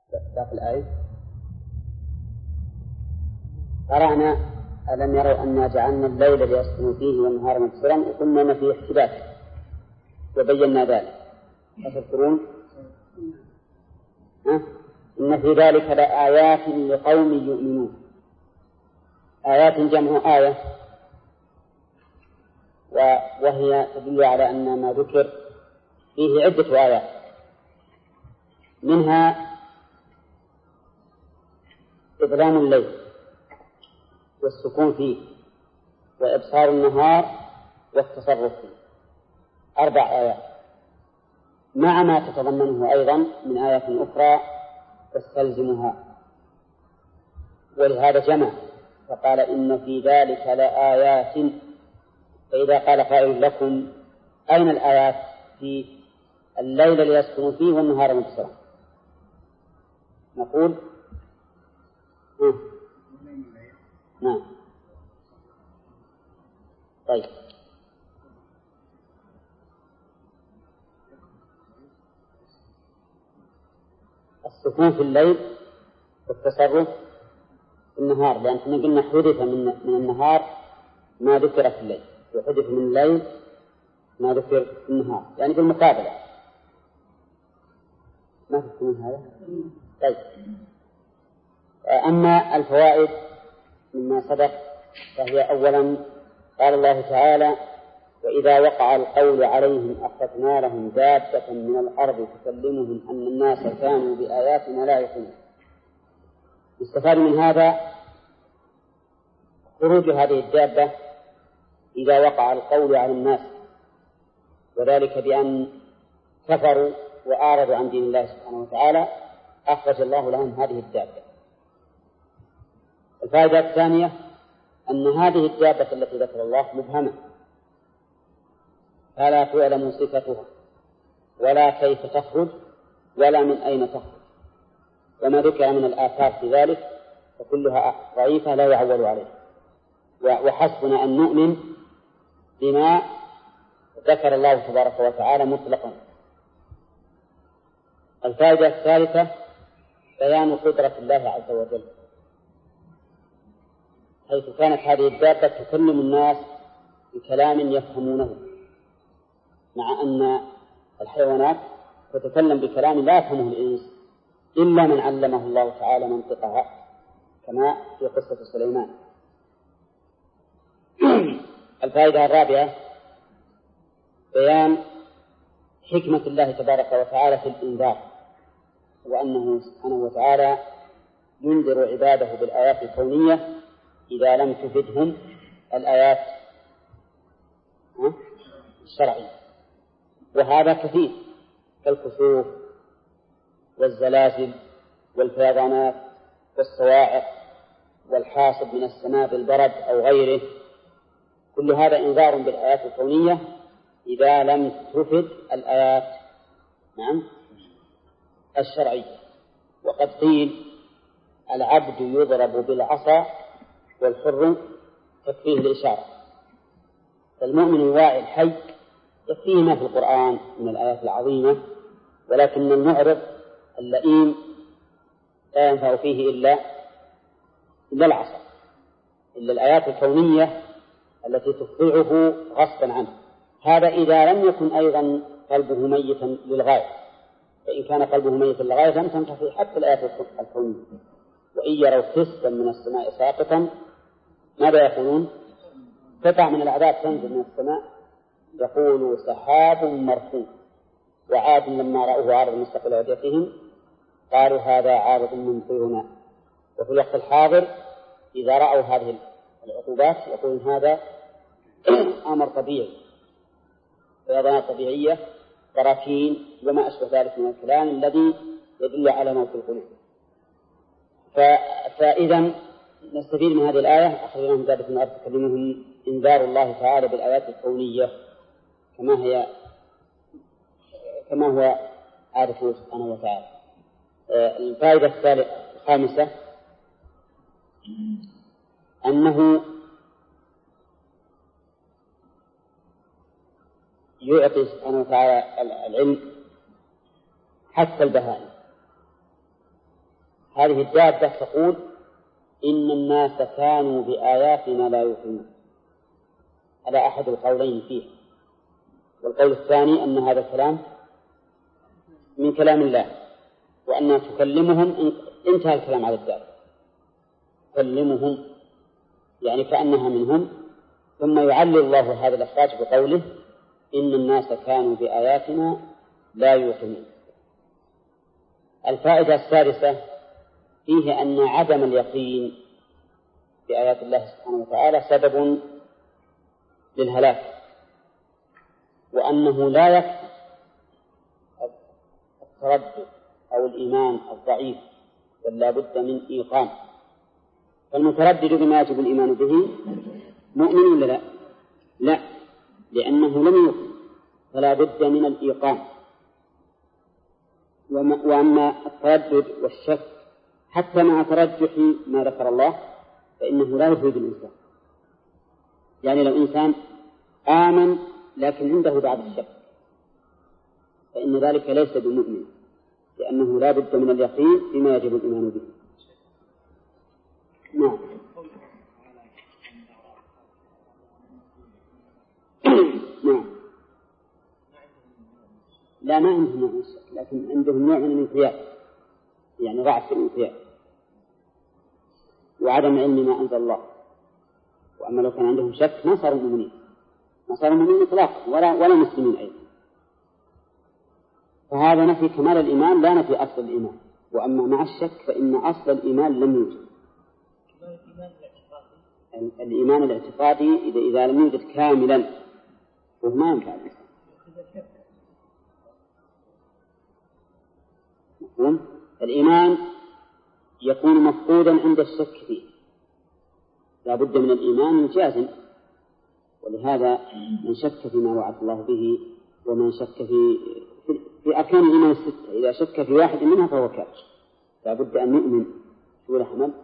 داخل الآية قرأنا ألم يروا أنا جعلنا الليل ليسكنوا فيه والنهار مبصرا وقلنا أن فيه احتباس وبينا ذلك. أتذكرون؟ إن في ذلك لآيات لقوم يؤمنون. آيات جمع آية، وهي تدل على أن ما ذكر فيه عدة آيات، منها إظلام الليل والسكون فيه وإبصار النهار والتصرف فيه، 4 آيات، مع ما تتضمنه أيضا من آيات أخرى تستلزمها، ولهذا جمع فقال إن في ذلك لآيات. فإذا قال قائل لكم أين الآيات في الليل ليسكنوا فيه والنهار مبصرا، نقول نعم. طيب السكون في الليل والتصرف في النهار، لأن احنا قلنا حدث من النهار ما ذكر في الليل، وحدث من الليل ما ذكر في النهار، يعني في المقابلة. ما تفهمون هذا؟ طيب أما الفوائد مما سبق فهي أولا قال الله تعالى وإذا وقع القول عليهم أخذنا لهم دابة من الأرض تكلمهم أن الناس كانوا بآياتنا لا يؤمنون. يستفاد من هذا خروج هذه الدابة إذا وقع القول على الناس، وذلك بأن كفروا وأعرضوا عن دين الله سبحانه وتعالى، أخرج الله لهم هذه الدابة. الفائدة الثانية أن هذه الدابة التي ذكر الله مبهمة، فلا تعلم صفتها ولا كيف تخرج ولا من أين تخرج، وما ذكر من الآثار في ذلك فكلها ضعيفة لا يعول عليه، وحسبنا أن نؤمن بما ذكر الله تبارك وتعالى مطلقا. الفائدة الثالثة بيان قدرة الله عز وجل، حيث كانت هذه الدابة تكلم الناس بكلام يفهمونه، مع أن الحيوانات تتكلم بكلام لا يفهمه الإنس إلا من علمه الله تعالى منطقها، كما في قصة سليمان. الفائدة الرابعة بيان حكمة الله تبارك وتعالى في الإنذار، وأنه سبحانه وتعالى ينذر عباده بالآيات الكونية إذا لم تفدهم الآيات الشرعية، وهذا كثير كالكسوف والزلازل والفيضانات والصواعق والحاصب من السماء بالبرد أو غيره، كل هذا إنذار بالآيات الكونية إذا لم تفد الآيات الشرعية. وقد قيل العبد يضرب بالعصا والحر تكفيه الإشارة، فالمؤمن الواعي الحي يكفيه ما في القرآن من الآيات العظيمة، ولكن المعرض اللئيم لا ينفع فيه إلا العصا، إلا الآيات الكونية التي تخضعه غصبا عنه. هذا إذا لم يكن أيضا قلبه ميتا للغاية، فإن كان قلبه ميتا للغاية لم تنفع فيه حتى الآيات الكونية. وإن يروا كسفا من السماء ساقطا ماذا يقولون؟ قطع من العذاب تنزل من السماء، يقول سحاب مركوم. وعاد لما رأوه عارض مستقبل أوديتهم قالوا هذا عارض ممطرنا. وفي الوقت الحاضر إذا رأوا هذه العقوبات يقولون هذا أمر طبيعي، فيضانات طبيعية، براكين وما أشبه ذلك من الكلام الذي يدل على موت القلوب. فإذا نستفيد من هذه الآية أخرجنا ذلك من أرض تكلمهم إنذار الله تعالى بالآيات الكونية كما هو عادته سبحانه وتعالى. الفائدة الخامسة أنه يعطي سبحانه وتعالى العلم حتى البهائم، هذه الدابة تقول إن الناس كانوا بآياتنا لا يؤمنون، على أحد القولين فيه. والقول الثاني أن هذا الكلام من كلام الله، وأن تكلمهم انتهى الكلام على الدابة، تكلمهم يعني كأنها منهم، ثم يعلل الله هذا الإخراج بقوله إن الناس كانوا بآياتنا لا يؤمنون. الفائدة السادسة فيه أن عدم اليقين بآيات الله سبحانه وتعالى سبب للهلاك، وأنه لا يكفي التردد أو الإيمان الضعيف، بل لا بد من إيقان. فالمتردد بما يجب الإيمان به مؤمن ولا لا؟ لا، لأنه لم يؤمن، فلا بد من الإيقان. وأما التردد والشك حتى مع ترجح ما ذكر الله فإنه لا يفيد الإنسان. يعني لو إنسان آمن لكن عنده بعض الشك فإن ذلك ليس بمؤمن، لأنه لا بد من اليقين بما يجب الإيمان به. نعم. نعم. لا، ما عندهم نوع من الشك، لكن عندهم نوع من الانقياد، يعني ضعف الانقياد وعدم علم ما أنزل الله. وأما لو كان عندهم شك ما صاروا مؤمنين، ما صاروا مؤمنين إطلاقا ولا مسلمين أيضا. فهذا نفي كمال الإيمان لا نفي أصل الإيمان. وأما مع الشك فإن أصل الإيمان لم يوجد. الإيمان الاعتقادي إذا لم يوجد كاملا فهو ما ينفع الإنسان. الإيمان يكون مفقودا عند الشك فيه، لا بد من الإيمان الجازم. ولهذا من شك فيما وعد الله به ومن شك في أركان الإيمان الستة إذا شك في واحد منها فهو كافر، لا بد أن يؤمن. شو الأحمد؟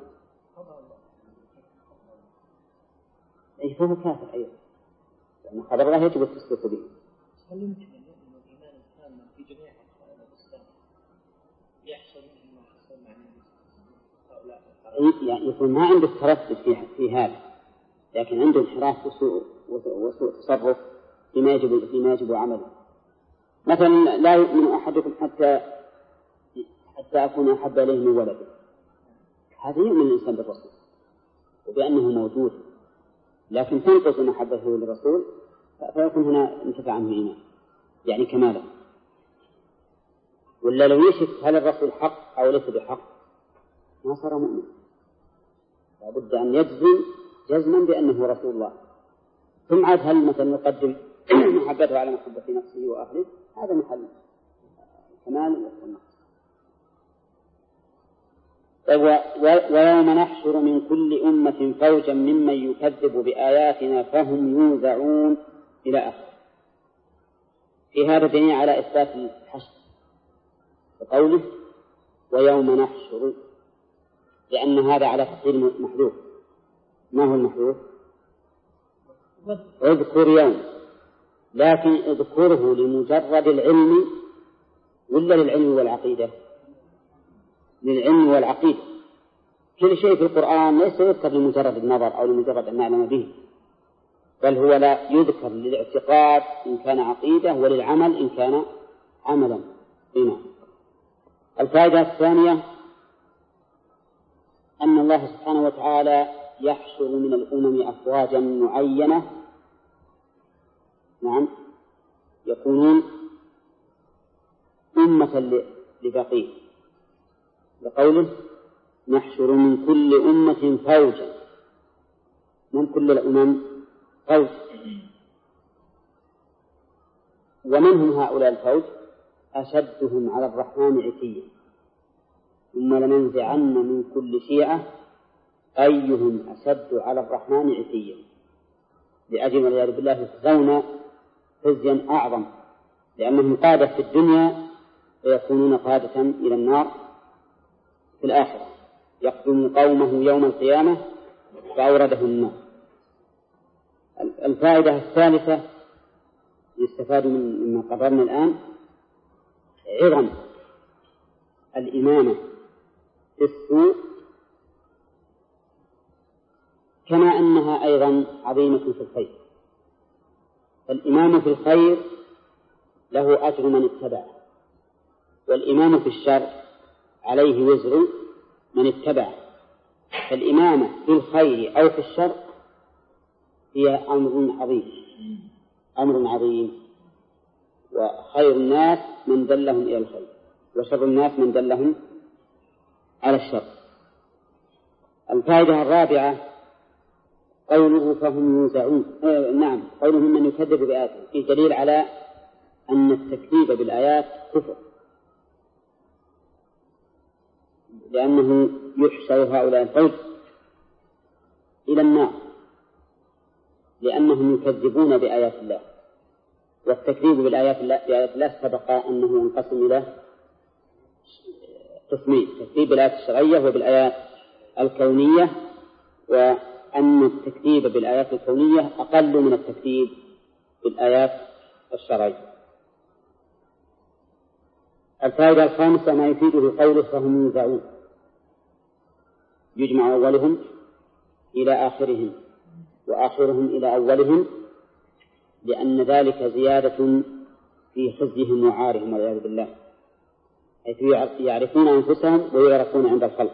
أي فهو كافر أيضا، لأن خبر الله يجب التصديق به. هل يمكن أن يؤمن الإيمان التام في جميع أركان الإسلام يحصل منه ما حصل مع يعني يكون ما عنده تردد في هذا، لكن عنده انحراف وسوء تصرف فيما يجب عمله. مثلا لا يؤمن أحدكم حتى أكون أحب إليه من ولده، هذا يؤمن الإنسان بالرسول وبأنه موجود، لكن تنقص محبته للرسول فيكون هنا انتفع عنه إيمان يعني كماله. ولا لو يشك هل الرسول حق أو ليس بحق ما صار مؤمن، لا بد أن يجزم جزما بأنه رسول الله. ثم عاد هل مثلا يقدم محبته على محبة نفسه وأهله، هذا محل كمال والنقص. ويوم نحشر من كل أمة فوجا ممن يكذب بآياتنا فهم يوزعون إلى آخره. في هذا دليل على إثبات الحشر وقوله ويوم نحشر، لأن هذا على تقدير محذوف. ما هو المحذوف؟ اذكر يوم، لكن اذكره لمجرد العلم ولا للعلم والعقيدة؟ للعلم والعقيدة. كل شيء في القرآن ليس يذكر لمجرد النظر أو لمجرد أن نعلم به، بل هو لا يذكر للاعتقاد إن كان عقيدة وللعمل إن كان عملا إيمان. الفائدة الثانية أن الله سبحانه وتعالى يحشر من الأمم أفواجا معينة، نعم، يكونون أمة لبقيه، لقوله نحشر من كل أمة فوجا، من كل الأمم فوج. ومنهم هؤلاء الفوج أشدهم على الرحمن عتيا، ثم لننزعن من كل شيعة أيهم أشد على الرحمن عتيا، لأجل والعياذ بالله يخزون خزيا أعظم، لأنهم قادة في الدنيا ويكونون قادة إلى النار في الآخرة. يقدم قومه يوم القيامة فأورده النار. الفائدة الثالثة يستفاد مما قررنا الآن عظم الإمامة في السوء كما أنها أيضا عظيمة في الخير. فالإمام في الخير له أجر من اتبعه، والإمام في الشر عليه وزر من اتبعه. فالإمامة في الخير أو في الشر هي أمر عظيم، وخير الناس من دلهم إلى الخير، وشر الناس من دلهم على الشر. الفائدة الرابعة قوله فهم يوزعون. نعم، قوله من يكذب بآياته فيه دليل على أن التكذيب بالآيات كفر، لأنه يحشر هؤلاء القوم إلى النار لأنهم يكذبون بآيات الله. والتكذيب بآيات الله سبق أنه ينقسم إلى قسمين: تكذيب بالآيات الشرعية وبالآيات الكونية، وأن التكذيب بالآيات الكونية أقل من التكذيب بالآيات الشرعية. الفائدة الخامسة ما يفيده قوله فهم يوزعون، يجمع أولهم إلى آخرهم وآخرهم إلى أولهم، لأن ذلك زيادة في خزيهم وعارهم والعياذ بالله، حيث يعرفون أنفسهم ويعرفون عند الخلق.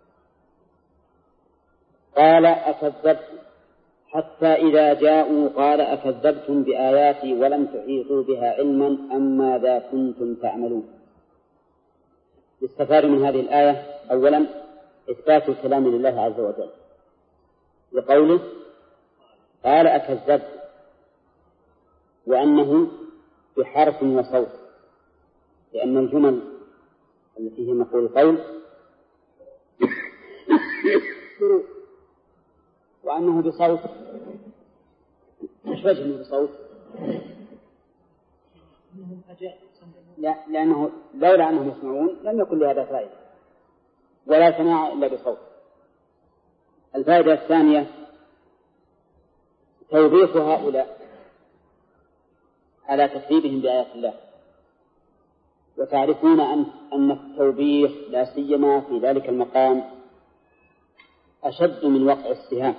قال أكذبتم حتى إذا جاءوا قال أكذبتم بآياتي ولم تحيطوا بها علما أم ماذا كنتم تعملون. يستفاد من هذه الآية أولا إثبات الكلام لله عز وجل لقوله قال أكذبت، وأنه بحرف وصوت، لأن الجمل التي هي مقول القول وأنه بصوت. مش وجه بصوت؟ لا، لأنه لولا أنهم يسمعون لم يكن لهذا فائدة، ولا سماع إلا بصوت. الفائدة الثانية توبيخ هؤلاء على تكذيبهم بآيات الله، وتعرفون أن التوبيخ لا سيما في ذلك المقام أشد من وقع السهام،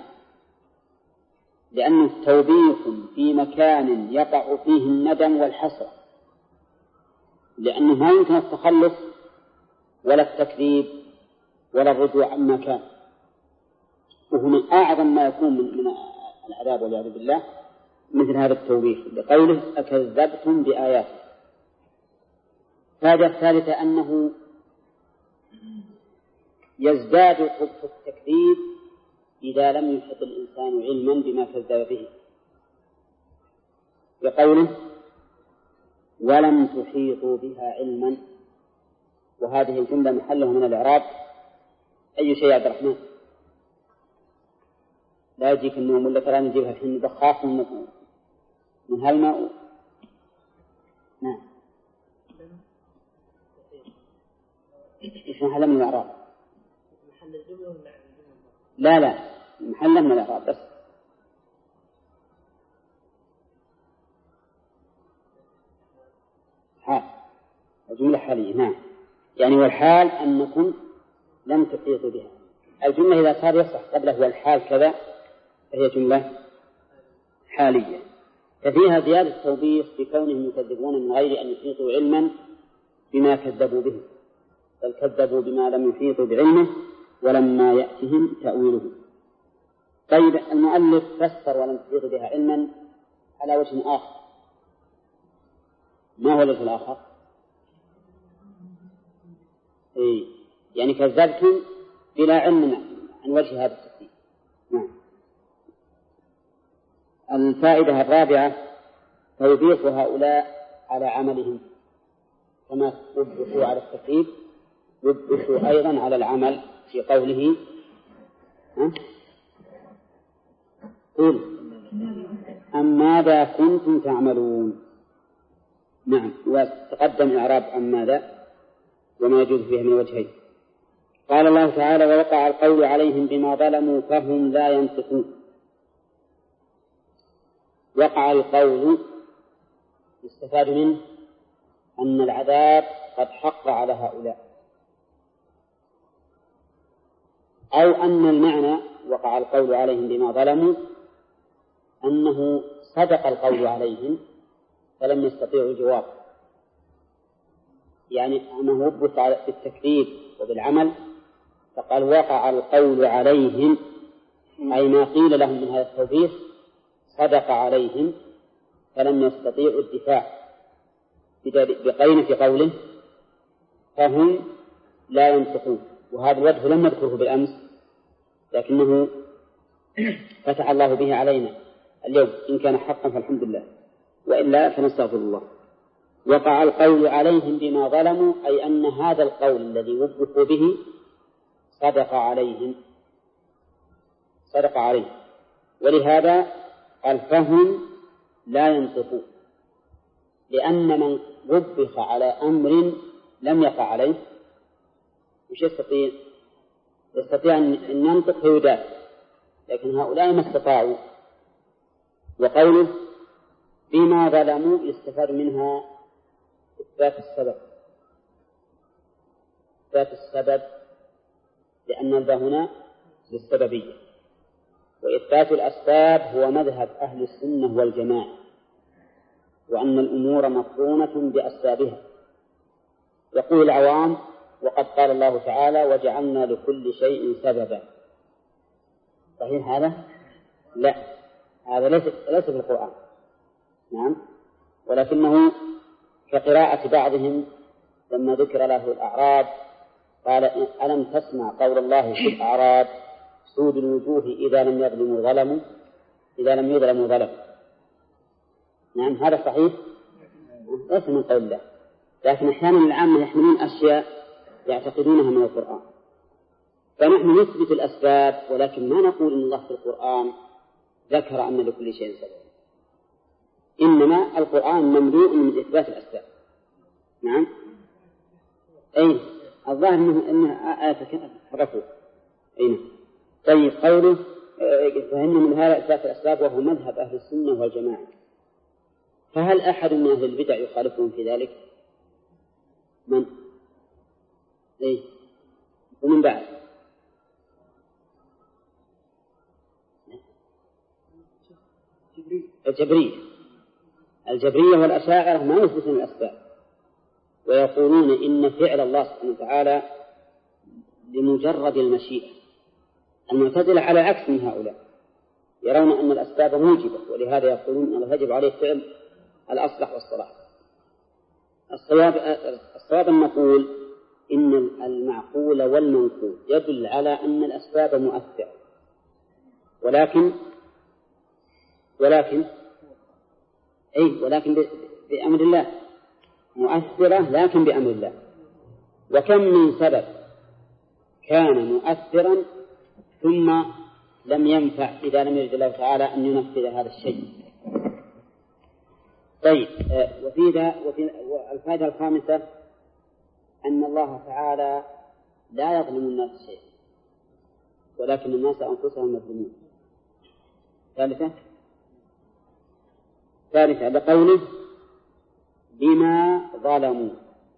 لأنه توبيخ في مكان يقع فيه الندم والحسرة، لأنه ما يمكن التخلص ولا التكذيب ولا الرجوع عما كان، وهو من أعظم ما يكون من العذاب والعياذ بالله مثل هذا التوبيخ لقوله أكذبتم بآياته. الفائدة الثالثة أنه يزداد قبح التكذيب إذا لم يحط الإنسان علما بما كذب به، بقوله ولم تحيطوا بها علما، وهذه الجملة محلها من الإعراب أي شيء يا عبد الرحمن؟ لا يجيك النوم ولا ترى نجيبها الحين بخاف من هالماء. نعم، إيش محلها من الإعراب؟ محل الجملة ولا لا محلها من الإعراب بس. حال الجملة حالية. نعم، يعني والحال أنكم لم تحيطوا بها. الجملة إذا صار يصح قبله والحال كذا فهي جملة حالية، ففيها زيادة توبيخ بكونهم يكذبون من غير أن يحيطوا علما بما كذبوا به، بل كذبوا بما لم يحيطوا بعلمه ولما يأتهم تأويله. طيب، المؤلف فسر ولم تحيطوا بها علما على وجه آخر. ما هو الوجه الآخر؟ يعني كذبتم بلا علم عن وجه هذا التكذيب. نعم. الفائدة الرابعة توبيخ هؤلاء على عملهم، كما وبخوا على التكذيب وبخوا أيضا على العمل في قوله قل أم ماذا كنتم تعملون. نعم، وتقدم إعراب أم ماذا وما يجوز فيه من وجهين. قال الله تعالى ووقع القول عليهم بما ظلموا فهم لا ينطقون. وقع القول يستفاد منه أن العذاب قد حق على هؤلاء، أو أن المعنى وقع القول عليهم بما ظلموا أنه صدق القول عليهم فلم يستطيعوا الجواب، يعني أنه وبخ بالتكذيب وبالعمل، فقال وقع القول عليهم أي ما قيل لهم من هذا التوبيخ صدق عليهم فلم يستطيعوا الدفاع، بقين في قوله فهم لا ينطقون. وهذا الوجه لم نذكره بالأمس لكنه فتح الله به علينا اليوم، إن كان حقا فالحمد لله وإلا فنستغفر الله. وقع القول عليهم بما ظلموا أي أن هذا القول الذي وبخوا به صدق عليهم، ولهذا قال فهم لا ينطقون، لأن من وبخ على أمر لم يقع عليه وش يستطيع أن ينطق فيدافع، لكن هؤلاء ما استطاعوا. وقوله بما ظلموا يستفاد منها إثبات السبب لأن الباء هنا للسببية، وإثبات الأسباب هو مذهب أهل السنة والجماعة، وأن الأمور مقرونة بأسبابها. يقول العوام وقد قال الله تعالى وجعلنا لكل شيء سببا، صحيح هذا؟ لا، هذا ليس في القرآن، نعم، ولكنه كقراءة بعضهم لما ذكر له الأعراب قال ألم تسمع قول الله في الأعراب سود الوجوه إذا لم يظلموا ظلموا. نعم هذا صحيح، ليس من قول الله، لكن أحيانا العامة يحملون أشياء يعتقدونها من القرآن، فنحن نثبت الأسباب ولكن ما نقول إن الله في القرآن ذكر أن لكل شيء سبب، إنما القرآن مملوء من إثبات الأسباب. نعم، أي الظاهر أنها آية فرقوا أين. طيب قوله فهمنا من هذا إثبات الأسباب وهو مذهب أهل السنة والجماعة، فهل أحد من أهل البدع يخالفهم في ذلك؟ من؟ إيه؟ ومن بعد؟ الجبرية والأشاعرة ما يثبتون الأسباب، ويقولون إن فعل الله سبحانه وتعالى لمجرد المشيئة. المعتزلة على عكس من هؤلاء، يرون أن الأسباب موجبة، ولهذا يقولون أنه يجب عليه فعل الأصلح والصلاح. الصواب أن نقول إن المعقول والمنقول يدل على أن الأسباب مؤثرة، ولكن بأمر الله، مؤثرة لكن بأمر الله. وكم من سبب كان مؤثرا ثم لم ينفع إذا لم يرد الله تعالى أن ينفذ هذا الشيء. طيب، وفي الفائدة الخامسة أن الله تعالى لا يظلم الناس شيئا ولكن الناس أنفسهم مظلمون. ثالثة لقوله بما ظلموا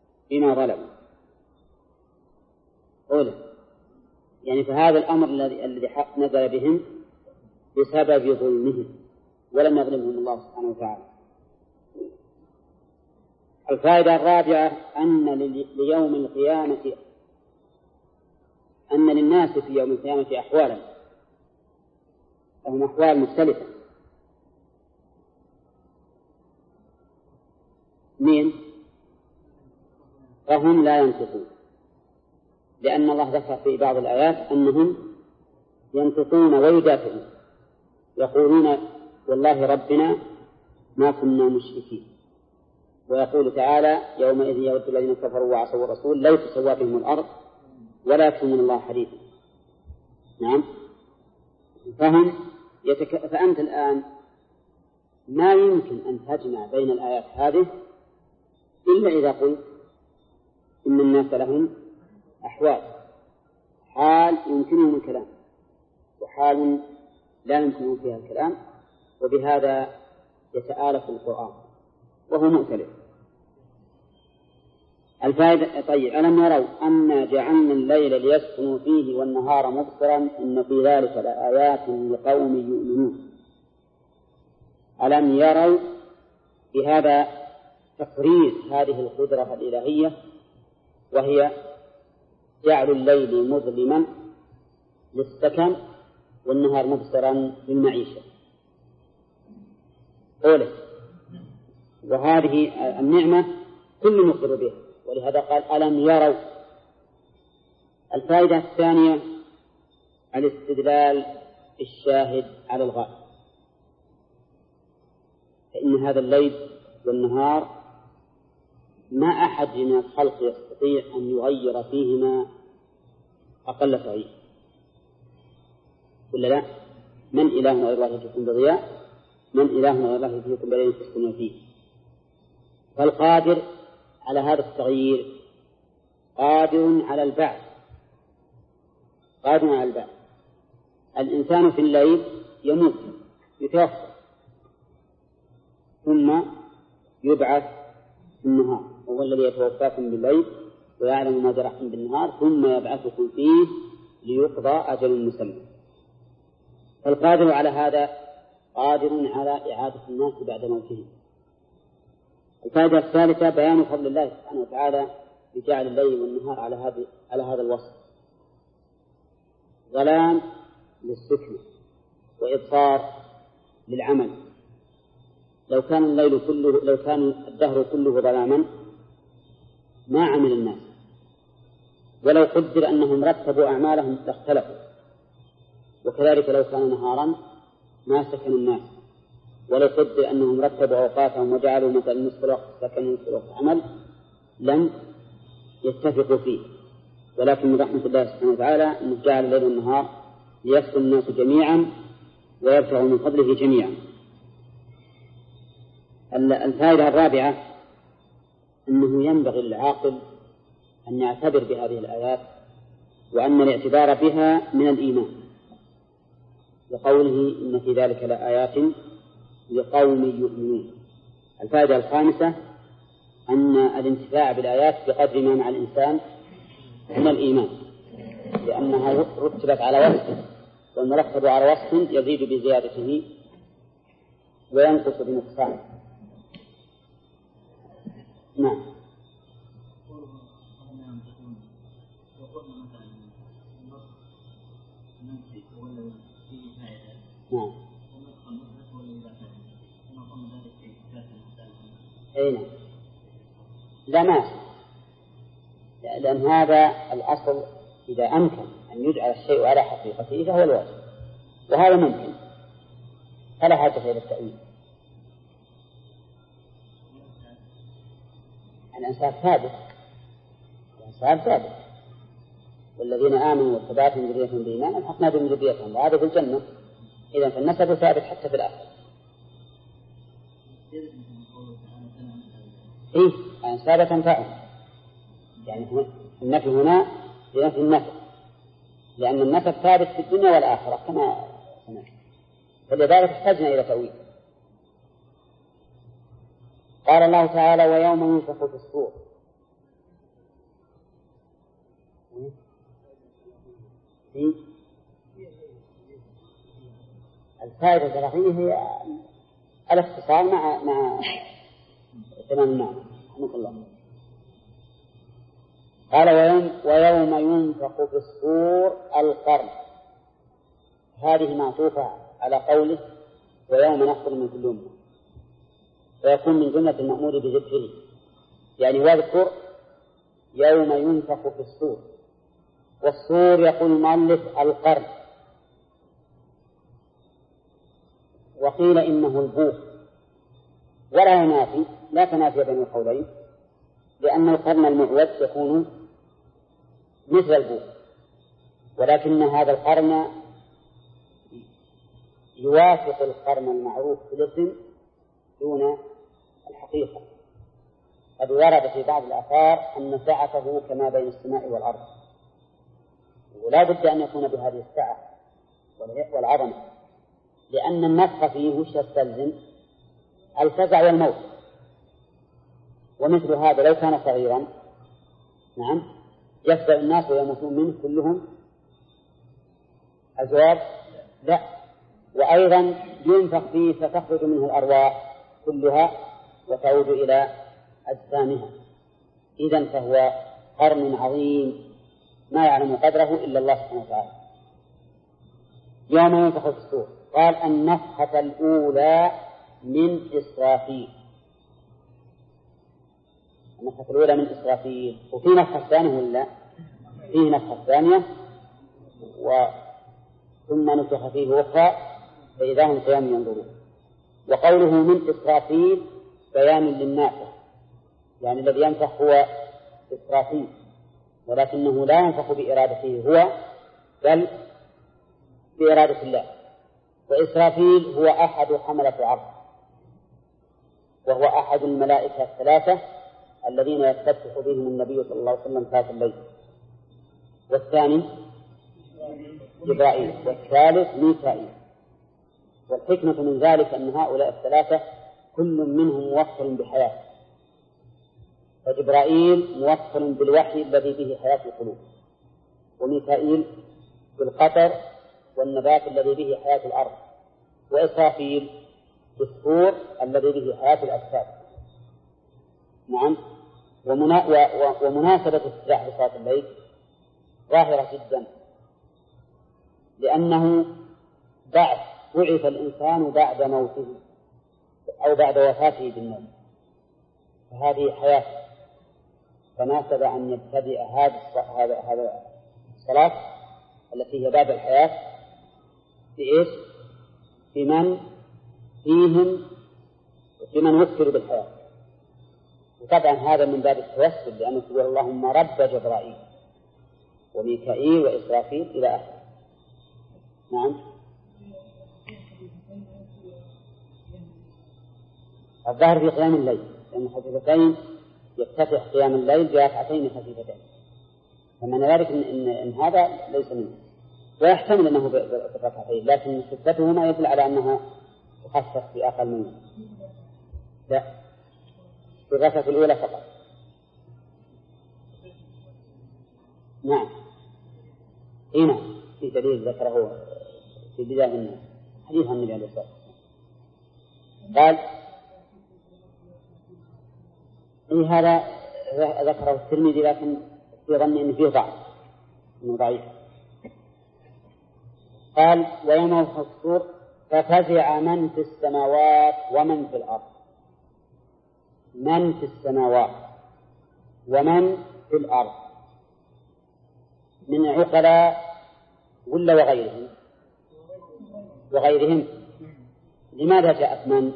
أولا، يعني فهذا الأمر الذي نزل بهم بسبب ظلمهم ولم يظلمهم الله سبحانه وتعالى. الفائدة الرابعة أن للناس في يوم القيامة أحوالا، لهم أحوال مختلفة. فهم لا ينطقون، لأن الله ذكر في بعض الآيات أنهم ينطقون ويدافعون، يقولون والله ربنا ما كنا مشركين. ويقول تعالى يومئذ يود الذين كفروا وعصوا الرسول لو تسوى بهم الأرض ولا يكتمون الله حديثا. نعم، فأنت الآن ما يمكن أن تجمع بين الآيات هذه إلا إذا قلت إن الناس لهم أحوال، حال يمكنهم الكلام وحال لا يمكنهم فيها الكلام، وبهذا يتآلف القرآن وهو مؤتلف. الفائدة. طيب، ألم يروا أنا جعلنا الليل ليسكنوا فيه والنهار مبصرا إن في ذلك لآيات لقوم يؤمنون. ألم يروا بهذا تقرير هذه القدرة الإلهية، وهي جعل الليل مظلما للسكن والنهار مبصرا للمعيشة. قوله وهذه النعمة كل مقر بها، ولهذا قال ألم يروا. الفائدة الثانية الاستدلال الشاهد على الغائب، فإن هذا الليل والنهار ما أحد من الخلق يستطيع أن يغير فيهما أقل تغيير، ولا لا؟ من إله غير الله يأتيكم بضياء، من إله غير الله يأتيكم بليل تسكنون فيه. فالقادر على هذا التغيير قادر على البعث، قادر على البعث. الإنسان في الليل يموت يتوفى ثم يبعث في النهار، وهو الذي يتوفاكم بالليل ويعلم ما جرحتم بالنهار ثم يبعثكم فيه ليقضى أجل مسمى. فالقادر على هذا قادر على إعادة الناس بعد موتهم. الفائدة الثالثة بيان فضل الله سبحانه وتعالى بجعل الليل والنهار على هذا الوصف: ظلام للسكن وإبصار للعمل. لو كان الدهر كله ظلاما ما عمل الناس، ولو قدر أنهم رتبوا أعمالهم لاختلفوا، وكذلك لو كان نهارا ما سكن الناس، ولو قدر أنهم رتبوا أوقاتهم وجعلوا مثلا نصف الوقت سكن ونصف الوقت عمل لم يتفقوا فيه. ولكن من رحمة الله سبحانه وتعالى أنه جعل الليل والنهار ليسكن الناس جميعا ويرجعوا من فضله جميعا. الفائدة الرابعة أنه ينبغي للعاقل أن يعتبر بهذه الآيات، وأن الاعتبار بها من الإيمان، لقوله إن في ذلك لآيات لقوم يؤمنون. الفائدة الخامسة أن الانتفاع بالآيات بقدر ما مع الإنسان من الإيمان، لأنها رتبت على وصف، والمرتب على وصف يزيد بزيادته وينقص بنقصانه. نعم. نعم. أين؟ لا ماشي، لأن هذا الأصل إذا أمكن أن يجعل الشيء على حقيقته فهو الواجب، وهذا ممكن فلا حاجة إلى التأويل. الإنسان ثابت، والذين آمنوا واتبعتهم ذريتهم بإيمان ألحقنا بهم ذريتهم وهذا في الجنة. إذا فالنسب ثابت حتى في الآخرة. إيه أنساب تنفعهم، يعني النفي هنا لنفي النفي، لأن النسب ثابت في الدنيا والآخرة كما سمعت، فلذلك احتاجنا إلى تأويل. قال الله تعالى ويوم ينفخ في الصور. الفائدة الثلاثية هي الاختصار مع تمام المعنى. رحمك الله. قال ويوم ينفخ في الصور القرن، هذه معطوفة على قوله ويوم نحصل من كل أمة، ويكون من جملة المأمور بذكره، يعني واذكر يوم ينفخ في الصور. والصور يقول المؤلف القرن، وقيل إنه البوق، ولا ينافي، لا تنافي بين القولين، لأن القرن المعوج يكون مثل البوق، ولكن هذا القرن يوافق القرن المعروف في الاسم دون الحقيقة. قد ورد في بعض الآثار أن سعته كما بين السماء والأرض، ولا بد أن يكون بهذه السعة والعظمة، لأن النفخ فيه وش يستلزم؟ الفزع والموت. ومثل هذا لو كان صغيرا نعم، يفزع الناس ويموتون منه كلهم الجواب لا. وأيضا ينفخ فيه فتخرج منه الأرواح كلها وتعود إلى أجسامها. إذن فهو قرن عظيم ما يعلم قدره إلا الله سبحانه وتعالى. يوم ينفخ في الصور قال النفخة الأولى من إسرافيل. النفخة الأولى من إسرافيل، وفي نفخة ثانية ولا فيه نفخة ثانية ثم نفخ فيه أخرى فإذا هم قيام ينظرون. وقوله من إسرافيل بيان للنافخ، يعني الذي ينفخ هو إسرافيل، ولكنه لا ينفخ بإرادته هو بل بإرادة الله. وإسرافيل هو أحد حملة عرش، وهو أحد الملائكة الثلاثة الذين يستفتح بهم النبي صلى الله عليه وسلم ذات الليل. والثاني جبرائيل، والثالث ميكائيل. والحكمة من ذلك أن هؤلاء الثلاثة كل منهم موكل بحياة، فجبرائيل موكل بالوحي الذي به حياة القلوب، وميكائيل بالقطر والنبات الذي به حياة الأرض، وإسرافيل بالصور الذي به حياة الأجساد. نعم. ومناسبة استفتاح صلاة الليل ظاهرة جدا، لأنه بعث الإنسان بعد موته أو بعد وفاته بالموت، فهذه حياة، فناسب أن يبتدئ هذا الصلاة التي هي بعد الحياة بإيش؟ بمن فيهم ومن وكلوا بالحياة. وطبعا هذا من باب التوسل، لأنه يقول اللهم رب جبرائيل وميكائيل وإسرافيل إلى آخره. نعم. الظاهر في قيام الليل، لأن خفيفتين يفتتح قيام الليل بركعتين خفيفتين، فمعنى ذلك إن هذا ليس منه، ويحتمل أنه بركعتين، لكن خفتهما يدل على أنها تخفف في أقل منه. لا، في الركعة الأولى فقط. نعم. هنا في دليل ذكره في بداية الناس حديث عن النبي عليه الصلاة والسلام قال إيه هذا ذكره الترمذي، لكن في ظني أنه فيه ضعف، إنه ضعيف. قال ويوم ينفخ في الصور ففزع من في السماوات ومن في الأرض. من في السماوات ومن في الأرض من عقلاء ولا وغيرهم؟ لماذا جاءت من؟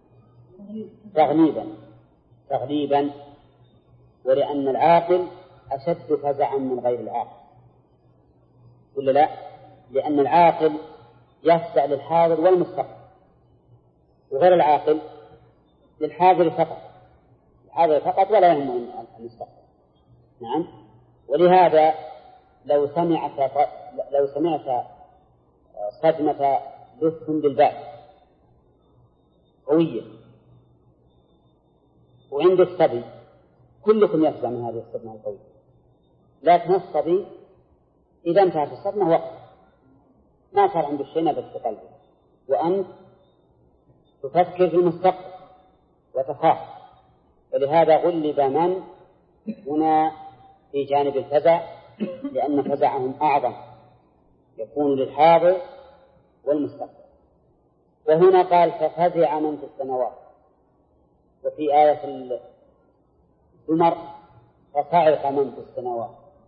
تغليبا، ولأن العاقل أشد فزعا من غير العاقل، ولا لا؟ لأن العاقل يفزع للحاضر والمستقبل، وغير العاقل للحاضر فقط ولا يهم المستقبل. نعم. ولهذا لو سمعت صدمة لث بالباب قوية وعندك صبي، كلكم يفزع من هذه الصدمة القوية، لكن الصبي إذا انتهت الصدمة وقت ما صار عنده شيء بس في قلبه، وأنت تفكر في المستقبل وتخاف. فلهذا غلب من هنا في جانب الفزع، لأن فزعهم أعظم يكون للحاضر والمستقبل. وهنا قال ففزع من في السماوات، وفي آية الزمر فصعق من في السماوات.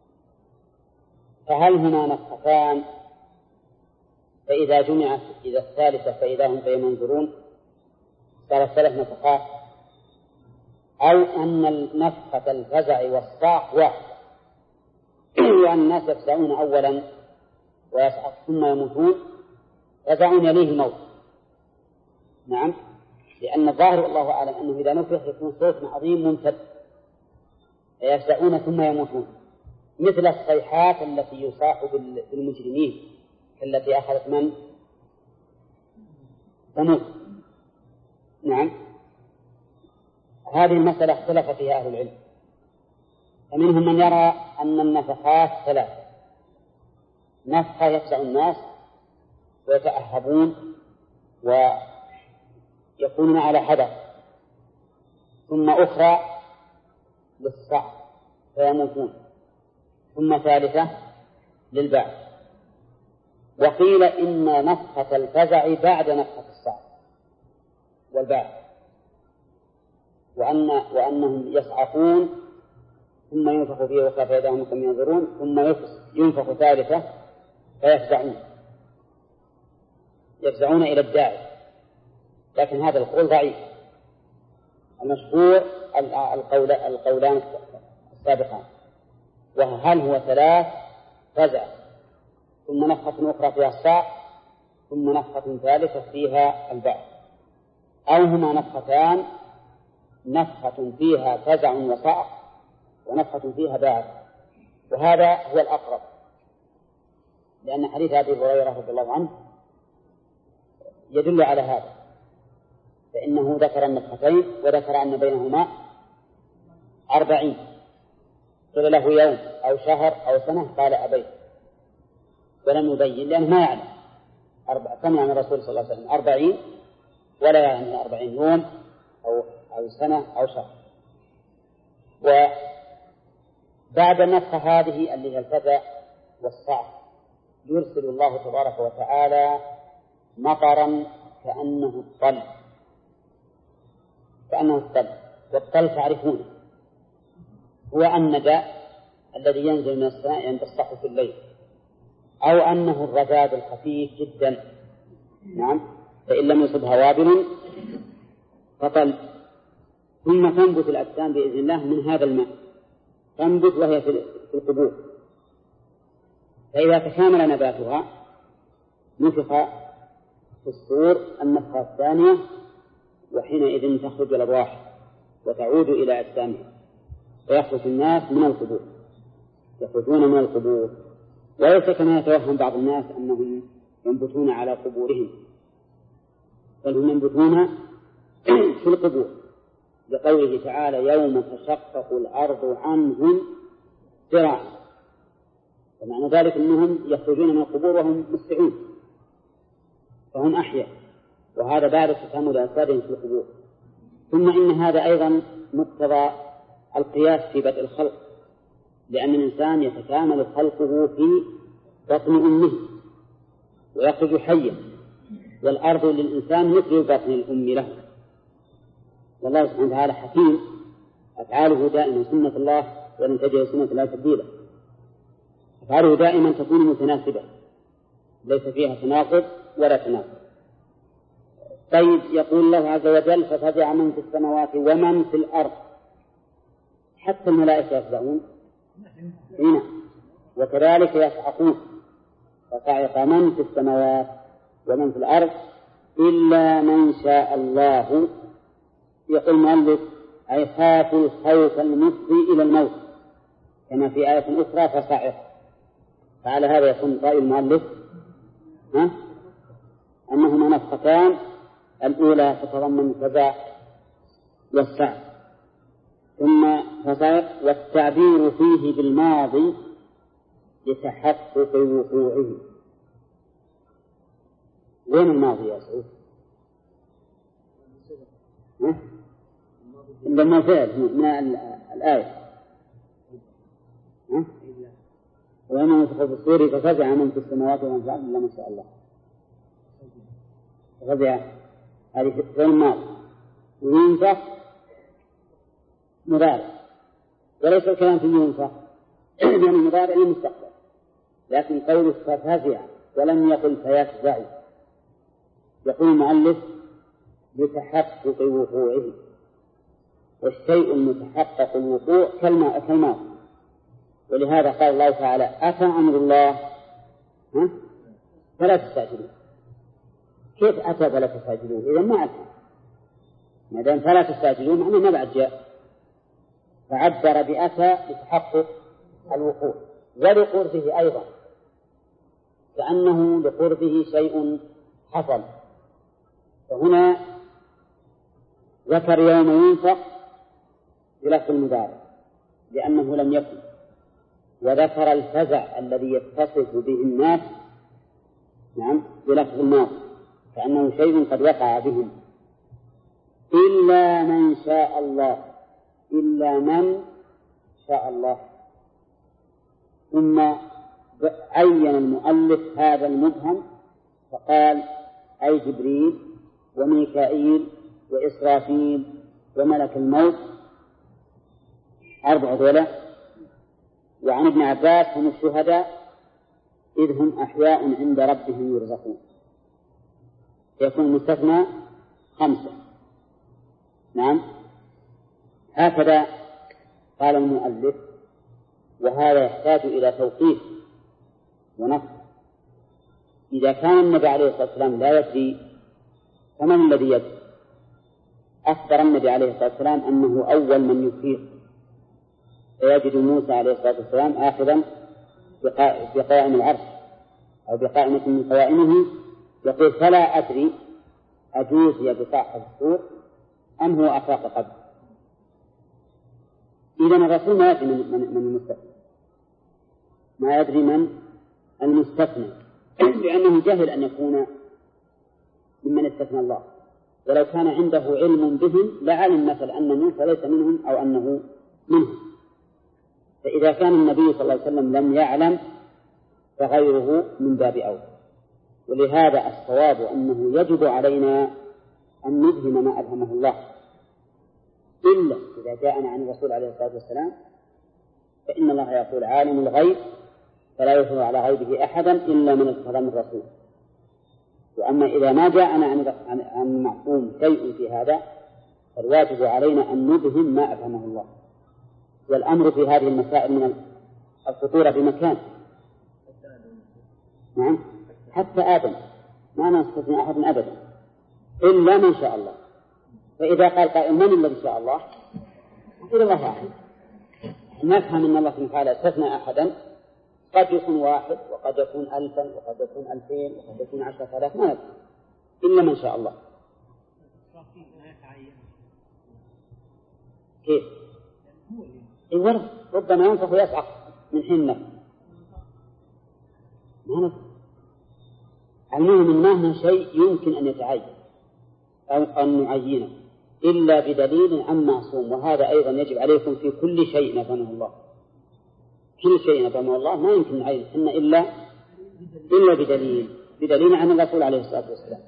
فهل هنا نفختان؟ فإذا جمعت إذا الثالثة فإذا هم ينظرون صار 3 نفخات، أو أن نفخة الفزع والصعق واحد، وأن الناس يفزعون أولا ويصعق ثم يموتون، فزعون يليه الموت. نعم. لأن الظاهر والله أعلم أنه إذا نفخ يكون صوت عظيم ممتد، فيفزعون ثم يموتون، مثل الصيحات التي يصاح بالمجرمين التي أخذت من ثمود. نعم. هذه المسألة اختلف فيها أهل العلم، فمنهم من يرى أن النفخات ثلاث: نفخة يفزع الناس ويتأهبون ويكونون على حذر، ثم أخرى للصعق فيموتون، ثم ثالثة للبعث. وقيل إن نفخة الفزع بعد نفخة الصعق والبعث، وأنهم يصعقون ثم ينفخ فيه أخرى فإذا هم ينظرون، ثم ينفخ ثالثة فيفزعون إلى الداعي. لكن هذا القول ضعيف. المشهور القولان السابقان، وهل هو ثلاث: فزع ثم نفخة أخرى فيها الصعق ثم نفخة ثالثة فيها البعث، أو هما نفختان: نفخة فيها فزع وصعق ونفخة فيها بعث. وهذا هو الأقرب، لأن حديث أبي هريرة رضي الله عنه يدل على هذا، فإنه ذكر النفختين وذكر أن بينهما 40. قيل له يوم أو شهر أو سنة، قال أبيت، ولم يبين لأنه ما يعلم. سمع من الرسول صلى الله عليه وسلم 40 ولا يعلم 40 يوم أو سنة أو شهر. وبعد النفخة هذه اللي هي الفزع والصعق يرسل الله تبارك وتعالى مطرا كأنه الطل، والطل تعرفونه هو الندى الذي ينزل من السماء عند الصحو في الليل، أو أنه الرذاذ الخفيف جدا. نعم، فإن لم يصبها وابل فطل. ثم تنبت الأجسام بإذن الله من هذا الماء، تنبت وهي في القبور، فإذا تكامل نباتها نفخ في الصور النفخة الثانية، وحينئذ تخرج الأرواح وتعود إلى أجسامها، ويخرج الناس من القبور، يخرجون من القبور. وليس كما يتوهم بعض الناس أنهم ينبتون على قبورهم، بل هم ينبتون في القبور، لقوله تعالى: يوم تشقق الأرض عنهم ذراعا. ومعنى ذلك أنهم يخرجون من القبور وهم مسعون، فهم أحياء، وهذا بعد تكامل أجسادهم في القبور. ثم إن هذا أيضا مقتضى القياس في بدء الخلق، لأن الإنسان يتكامل خلقه في بطن أمه ويخرج حيا، والأرض للإنسان مثل بطن الأم له. والله سبحانه وتعالى حكيم، أفعاله دائما سنة الله ولن تجد سنة الله تبديلا. أفعاله دائما تكون متناسبة، ليس فيها تناقض ولا تناقض. طيب، يقول الله عز وجل: ففزع من في السماوات ومن في الأرض. حتى الملائكة يفزعون هنا، وكذلك يصعقون. فصعق من في السماوات ومن في الأرض إلا من شاء الله. يقول المؤلف: أي خافوا الخوف المفضي إلى الموت، كما في آية أخرى فصعق. فعلى هذا يكون رأي المؤلف أنهما نفختان، الأولى تتضمن الفزع والصعق، ثم فصعق، والتعبير فيه بالماضي لتحقق وقوعه. وين الماضي يا سعود؟ عندما فعل من الآية وإنما نفخ في الصور ففزع من في السماوات ومن في الأرض إلا ما شاء الله. ففزع هذه في الماضي، وينفخ مضارع، وليس الكلام في ينفخ لأن المضارع للمستقبل، لكن قوله ففزع ولم يقل فيفزع. يقول المؤلف: بتحقق وقوعه، والشيء المتحقق الوقوع كالماضي. ولهذا قال الله تعالى: أتى أمر الله فلا تستعجلون. كيف أتى فلا تستعجلون؟ إذا ما أتى، ما دام فلا تستعجلون معناه ما بعد جاء. فعبر بأتى لتحقق الوقوع، ولقربه أيضا، كأنه لقربه شيء حصل. فهنا ذكر يوم ينفخ بلفظ المضارع، لأنه لم يكن، وذكر الفزع الذي يتصف به الناس نعم بلفظ النار كأنه شيء قد وقع بهم. إلا من شاء الله، إلا من شاء الله. ثم عين المؤلف هذا المبهم فقال أي جبريل وميكائيل وإسرافيل وملك الموت 4 ذولا. وعن ابن عباس هم الشهداء إذ هم أحياء عند ربهم يرزقون، يكون مستثنى 5. نعم هكذا قال المؤلف، وهذا يحتاج إلى توقيف ونفس. إذا كان النبي عليه الصلاة والسلام لا يدري فمن الذي يدري؟ أخبر النبي عليه الصلاة والسلام أنه أول من يفيق، فيجد موسى عليه الصلاة والسلام آخذا بقائم العرش أو بقائمة من قوائمه، يقول فلا أدري أجوزي بصاحب السور أم هو أفاق قبل. إذن الرسول ما يدري من المستثنى، ما يدري من المستثنى لأنه جهل أن يكون ممن استثنى الله، ولو كان عنده علم بهم لعلم مثل أن موسى ليس منهم أو أنه منهم. فإذا كان النبي صلى الله عليه وسلم لم يعلم فغيره من باب أولى. ولهذا الصواب أنه يجب علينا أن نفهم ما أفهمه الله، إلا إذا جاءنا عن الرسول عليه الصلاة والسلام، فإن الله يقول عالم الغيب فلا يظهر على غيبه أحدا إلا من ارتضى من الرسول. وأما إذا ما جاءنا عن المعصوم شيء في هذا فالواجب علينا أن نفهم ما أفهمه الله. والأمر في هذه المسائل من الخطورة بمكان. نعم حتى آدم ما نستثني أحد أبدا إلا من شاء الله. فإذا قال قائل من الذي شاء الله؟ نقول الله واحد. نفهم أن الله سبحانه وتعالى استثنى أحدا، قد يكون 1 وقد يكون 1000 وقد يكون 2000 وقد يكون 10,000 ما يكون إلا من شاء الله. كيف؟ ربما ينفخ ويصعق من حينه المهم ما هو شيء يمكن أن يتعين أو أن نعينه إلا بدليل عن معصوم. وهذا أيضا يجب عليكم في كل شيء نفهمه الله، كل شيء نفهمه الله ما يمكن نعينه إلا بدليل عن الرسول عليه الصلاة والسلام.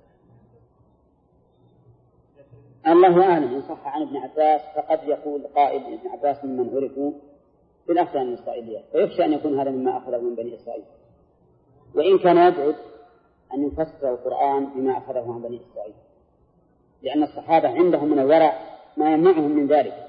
الله أعلم إن صح عن ابن عباس، فقد يقول قائل ابن عباس ممن عرفوا في الأحكام الإسرائيلية، فيخشى أن يكون هذا مما أخذه من بني إسرائيل، وإن كان يبعد أن يفسر القرآن بما أخذه عن بني إسرائيل، لأن الصحابة عندهم من الورع ما يمنعهم من ذلك.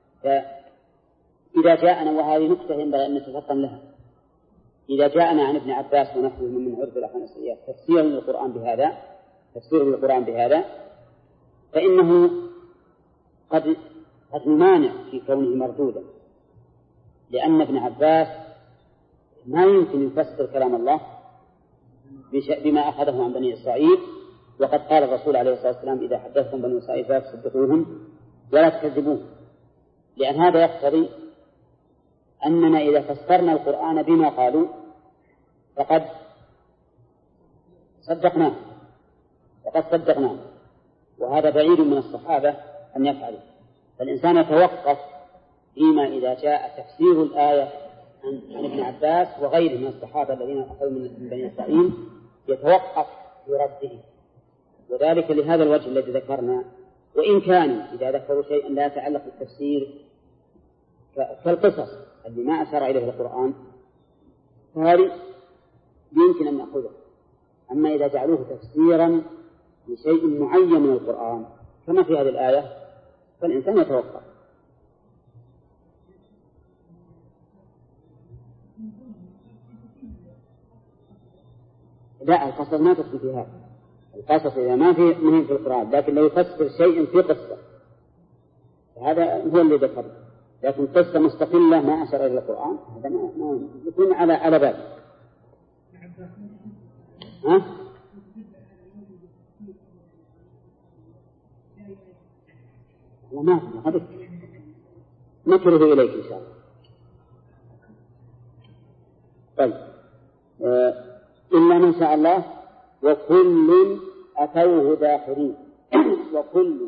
فإذا جاءنا، وهذه نقطة ينبغي أن نتفطن لها، إذا جاءنا عن ابن عباس ونحوه من عرف الأحكام الإسرائيلية تفسير للقرآن بهذا فإنه قد نمانع في كونه مردودا، لأن ابن عباس ما يمكن يفسر كلام الله بما أخذه عن بني إسرائيل. وقد قال الرسول عليه الصلاة والسلام إذا حدثكم بني إسرائيل فلا تصدقوهم ولا تكذبوهم، لأن هذا يقتضي أننا إذا فسرنا القرآن بما قالوا فقد صدقناه، وهذا بعيد من الصحابة أن يفعلوا. فالإنسان يتوقف فيما إذا جاء تفسير الآية عن ابن عباس وغيره من الصحابة الذين أخذوا من بني إسرائيل، يتوقف في رده، وذلك لهذا الوجه الذي ذكرنا. وإن كانوا إذا ذكروا شيئا لا يتعلق بالتفسير كالقصص اللي ما أشار إليه القرآن فهذه يمكن أن نأخذه. أما إذا جعلوه تفسيرا لشيء معين من القرآن كما في هذه الآية فالإنسان يتوقف. لا، القصص ما تدخل في هذا. القصص إذا ما في مهم في القرآن، لكن لو يفسر شيء في قصة هذا هو اللي ذكر، لكن قصة مستقلة ما أشار إلى القرآن هذا ما يكون على باب. ها؟ ما هذا نكره إليك إن شاء الله. طيب إلا من شاء الله وكل أتوه داخرين. وكل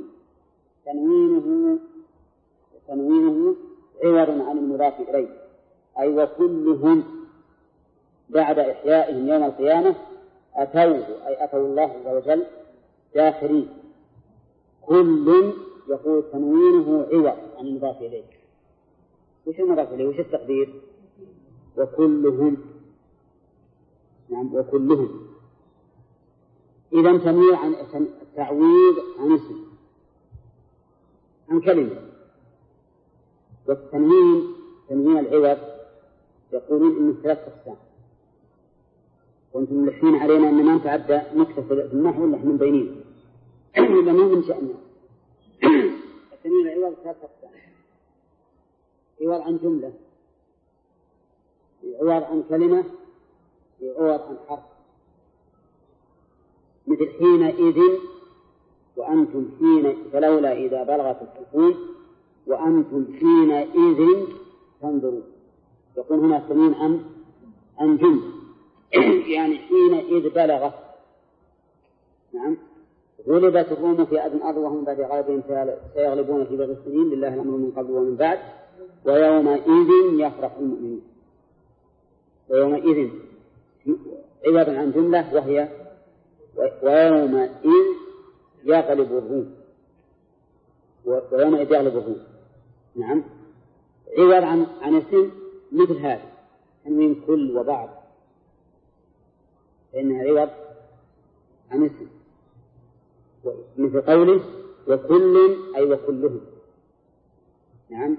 تنوينه عوض عن المضاف إليه، أي وكلهم بعد إحيائهم يوم القيامة أتوه، أي أتوا الله عز وجل داخرين. كل يقول تنوينه عوض عن المضاف إليه. وش المضاف إليه؟ وش التقدير؟ وكلهم. نعم وكلهم. إذا تنوير عن التعويض عن اسم، عن كلمة. والتنوين تنوين العوض يقولون إنه 3 أقسام، وأنتم ملحين علينا أن ما نتعدى نكتب في النحو ولا من بينين إلا ما من شأننا. التنوين العوض 3 أقسام: عوض عن جملة، عوض عن كلمة، عوض عن حرف. مثل حينئذ وأنتم حين، فلولا إذا بلغت الحلقوم وأنتم حينئذ تنظرون. يقول هنا تنوين عن جملة يعني حينئذ بلغت. نعم غلبت الروم في أدنى الأرض وهم بعد غلبهم سيغلبون في بضع السنين لله الأمر من قبل ومن بعد ويومئذ يفرح المؤمنون. ويومئذ عوضا عن جملة وهي ويومئذ يغلب الروم، ويومئذ يغلب الروم. نعم عوض عن اسم مثل هذا تنوين كل وبعض، فإنها عوض عن اسم، مثل قوله وكل أي وكلهم. نعم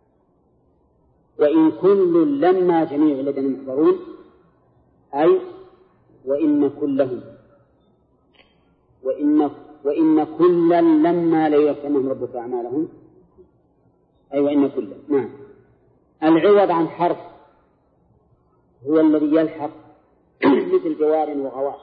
وإن كل لما جميع لدينا محضرون، أي وإن كلهم، وإن كلا لما ليوفينهم ربك أعمالهم، أي وإن كلا. نعم العوض عن حرف هو الذي يلحق مثل جوار وغواص.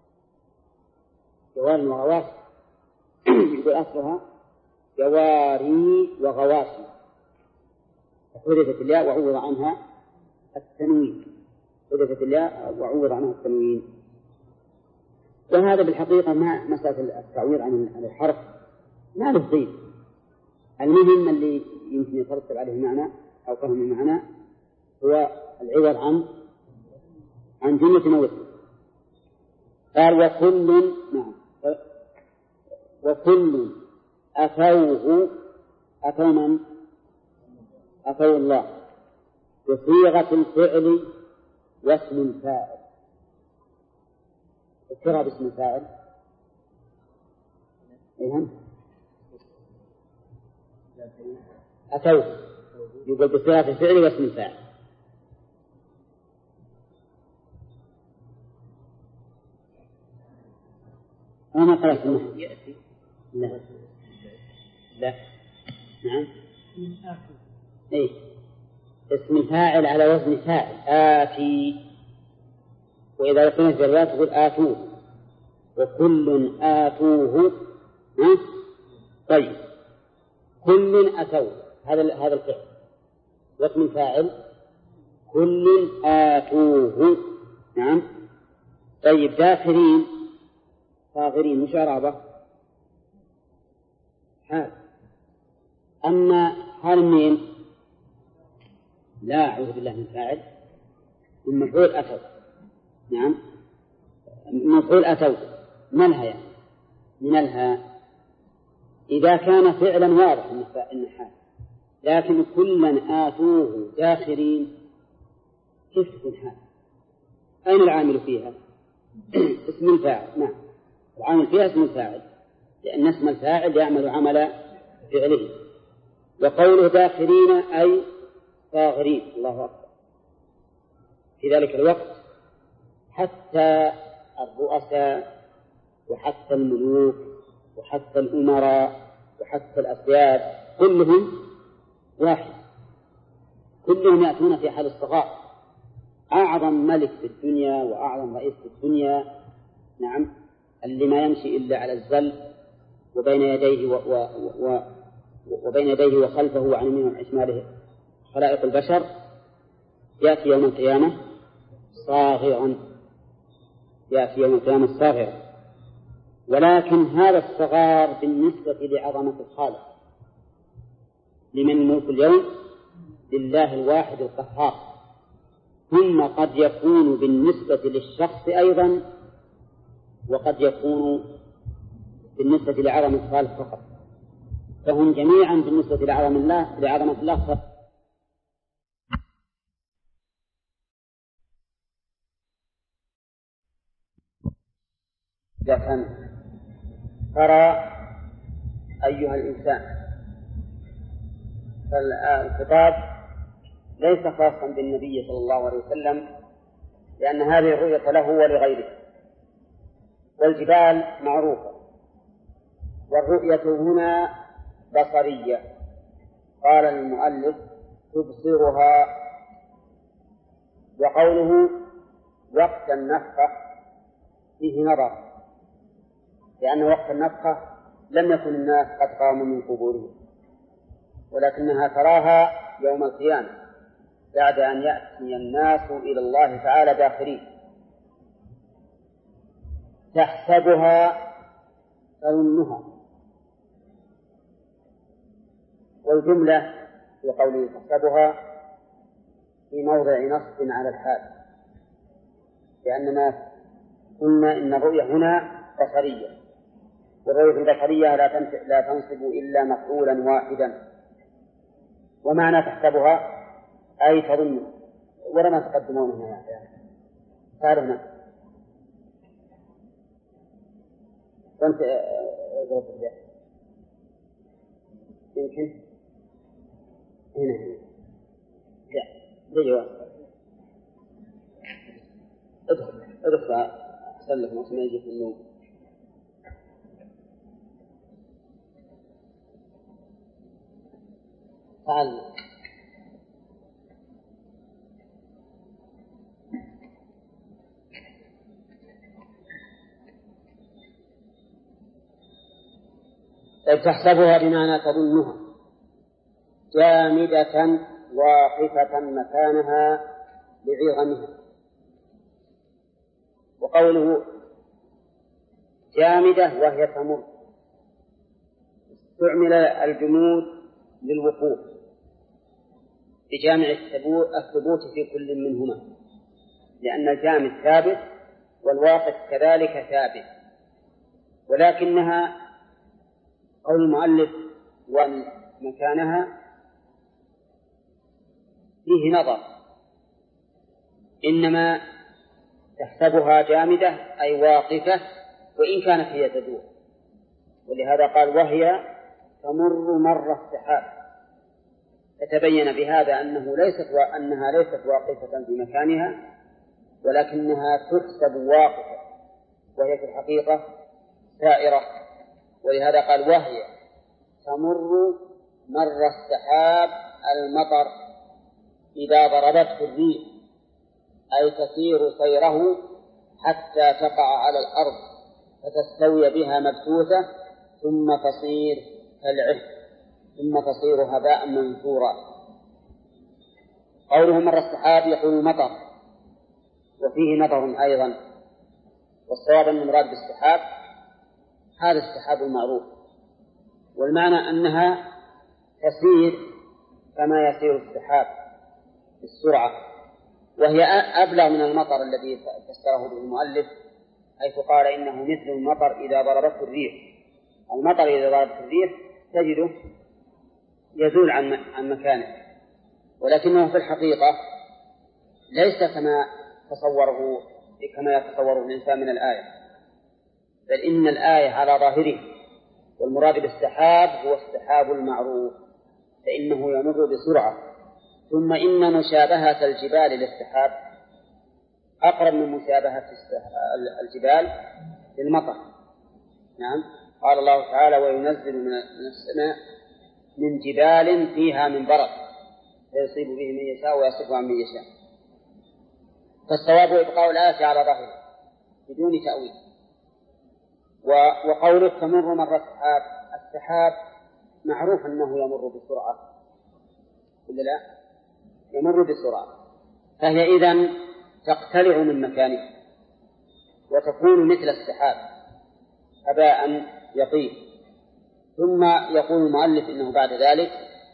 جوار وغواص يقول أصلها جواري وغواسي، حذفت الياء وعوض عنها التنوين، حذفت الياء وعوض عنها التنوين. وهذا بالحقيقة مع مسألة التعويض عن الحرف ما له ضيف. المهم اللي يمكن يترتب عليه معنى أو فهم المعنى هو العوض عن جملة موت. قال وكل، نعم وكل أتوه، أتوا من؟ أتوا الله بصيغة الفعل واسم الفاعل. اذكرها باسم الفاعل. إيهم أتوه يقول بصيغة الفعل واسم الفاعل. أنا قرأت النحو. يأتي لا نعم إيه اسم الفاعل على وزن فاعل آتي، وإذا لقينا في الروايات تقول آتوه وكل آتوه. طيب كل أتوه هذا الفعل واسم الفاعل كل آتوه. نعم طيب داخرين صاغرين مش عرابة حال. أما حال مين؟ لا أعوذ بالله من فاعل من مفعول أتوا. نعم مفعول أتوا منها يعني من الها إذا كان فعلا واضح إن حال، لكن كلا آتوه داخرين كيف تكون حال؟ أين العامل فيها؟ اسم الفاعل. نعم العامل فيها اسم الفاعل لأن اسم الفاعل يعمل عمل فعله. وقوله داخرين أي صاغرين. الله أكبر. في ذلك الوقت حتى الرؤساء وحتى الملوك وحتى الأمراء وحتى الأسياد كلهم واحد، كلهم يأتون في حال الصغار. أعظم ملك في الدنيا وأعظم رئيس في الدنيا نعم اللي ما يمشي إلا على الزل وبين يديه وبين يديه وخلفه وعن يمينه وعن شماله خلائق البشر، يأتي يوم القيامة صاغرا، يأتي يوم القيامة صاغرا. ولكن هذا الصغار بالنسبة لعظمة الخالق. لمن الملك اليوم؟ لله الواحد القهار. ثم قد يكون بالنسبة للشخص أيضا، وقد يكون بالنسبة لعظمة الخالق فقط، فهم جميعا بالنسبة لعظمة الله فقط. ترى أيها الإنسان، فالخطاب ليس خاصا بالنبي صلى الله عليه وسلم، لأن هذه الرؤية له ولغيره. والجبال معروفة، والرؤية هنا بصرية. قال المؤلف تبصرها. وقوله وقت النفخة فيه نظر، لأن وقت النفخة لم يكن الناس قد قاموا من قبورهم، ولكنها تراها يوم القيامة بعد أن يأتي الناس إلى الله تعالى داخرين. تحسبها تظنها، والجملة في قوله تحسبها في موضع نصب على الحال، لأننا قلنا إن الرؤية هنا بصرية، والرؤية البصرية لا تنصب إلا مفعولا واحدا. ومعنى تحسبها أي تظنها، ولما تقدمون هنا تعالوا هنا وانت يمكن هنا لا ادخل أحسن لك ما يجي في النوم. تعال تحسبها بمعنى تظنها جامدة واقفة مكانها لعظمها. وقوله جامدة وهي تمر، استعمل الجمود للوقوف بجامع الثبوت في كل منهما، لأن الجامد ثابت والواقف كذلك ثابت. ولكنها قول المؤلف ومكانها فيه نظر، إنما تحسبها جامدة أي واقفة وإن كانت هي تدور. ولهذا قال وهي تمر مر السحاب، فتبين بهذا أنها ليست واقفة في مكانها، ولكنها تحسب واقفة وهي في الحقيقة سائرة. ولهذا قال وهي تمر مر السحاب المطر إذا ضربته الريح، أي تسير سيره حتى تقع على الأرض فتستوي بها مبثوثة ثم تصير كالعهن ثم تصير هباء منثورا. قوله مر السحاب يقول المطر، وفيه نظر أيضا، والصواب أن المراد بالسحاب هذا السحاب المعروف، والمعنى أنها تسير كما يسير السحاب بالسرعة، وهي أبلغ من المطر الذي فسره به المؤلف، حيث قال إنه مثل المطر إذا ضربته الريح. المطر إذا ضربته الريح تجده يزول عن مكانه، ولكنه في الحقيقة ليس كما يتصوره الإنسان من الآية، بل إن الآية على ظاهره، والمراد بالسحاب هو السحاب المعروف، فإنه يمر بسرعة. ثم إن مشابهة الجبال للسحاب أقرب من مشابهة الجبال للمطر. نعم، قال الله تعالى وينزل من السماء من جبال فيها من برد فيصيب به من يشاء ويصرف عن من يشاء. فالصواب إبقاء الآية على ظاهره بدون تأويل. وقوله تمر مر السحاب معروف أنه يمر بسرعة ولا لا؟ يمر بسرعة، فهي إذن تقتلع من مكانها وتكون مثل السحاب هباء يطير. ثم يقول المؤلف إنه بعد ذلك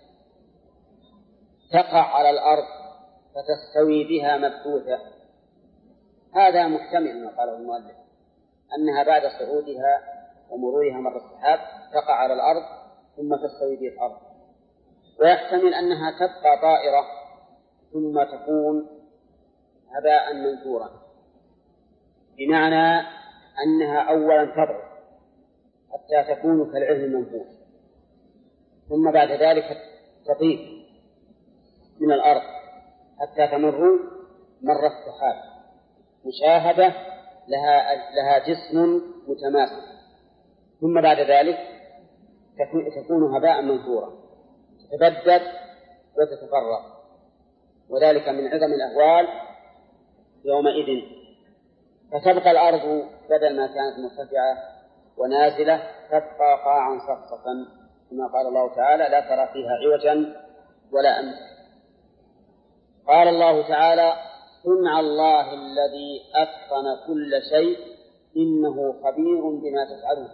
تقع على الأرض فتستوي بها مبثوثة. هذا محتمل ما قاله المؤلف، أنها بعد صعودها ومرورها مر السحاب تقع على الأرض ثم تستوي به الأرض، ويحتمل أنها تبقى طائرة ثم تكون هباء منثورا، بمعنى أنها أولا تضعف حتى تكون كالعهن المنفوش، ثم بعد ذلك تطير من الأرض حتى تمر مر السحاب مشاهدة لها جسم متماسك، ثم بعد ذلك تكون هباء منثورا تتبدد وتتفرق، وذلك من عظم الأهوال يومئذ. فتبقى الأرض بدل ما كانت مرتفعة ونازلة تبقى قاعا صفصفا كما قال الله تعالى لا ترى فيها عوجا ولا أمتا. قال الله تعالى صنع الله الذي أتقن كل شيء إنه خبير بما تفعلون.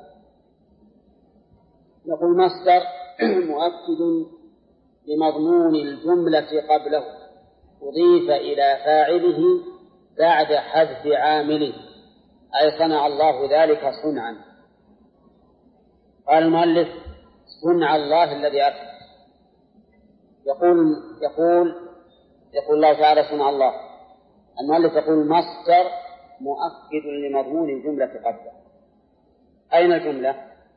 يقول مصدر مؤكد لمضمون الجملة قبله أضيف إلى فاعله بعد حذف عامله، أي صنع الله ذلك صنعا. قال المؤلف صنع الله الذي أتقن. يقول الله تعالى صنع الله. المؤلف يقول مصدر مؤكد لمضمون الجملة قبله. أين الجملة؟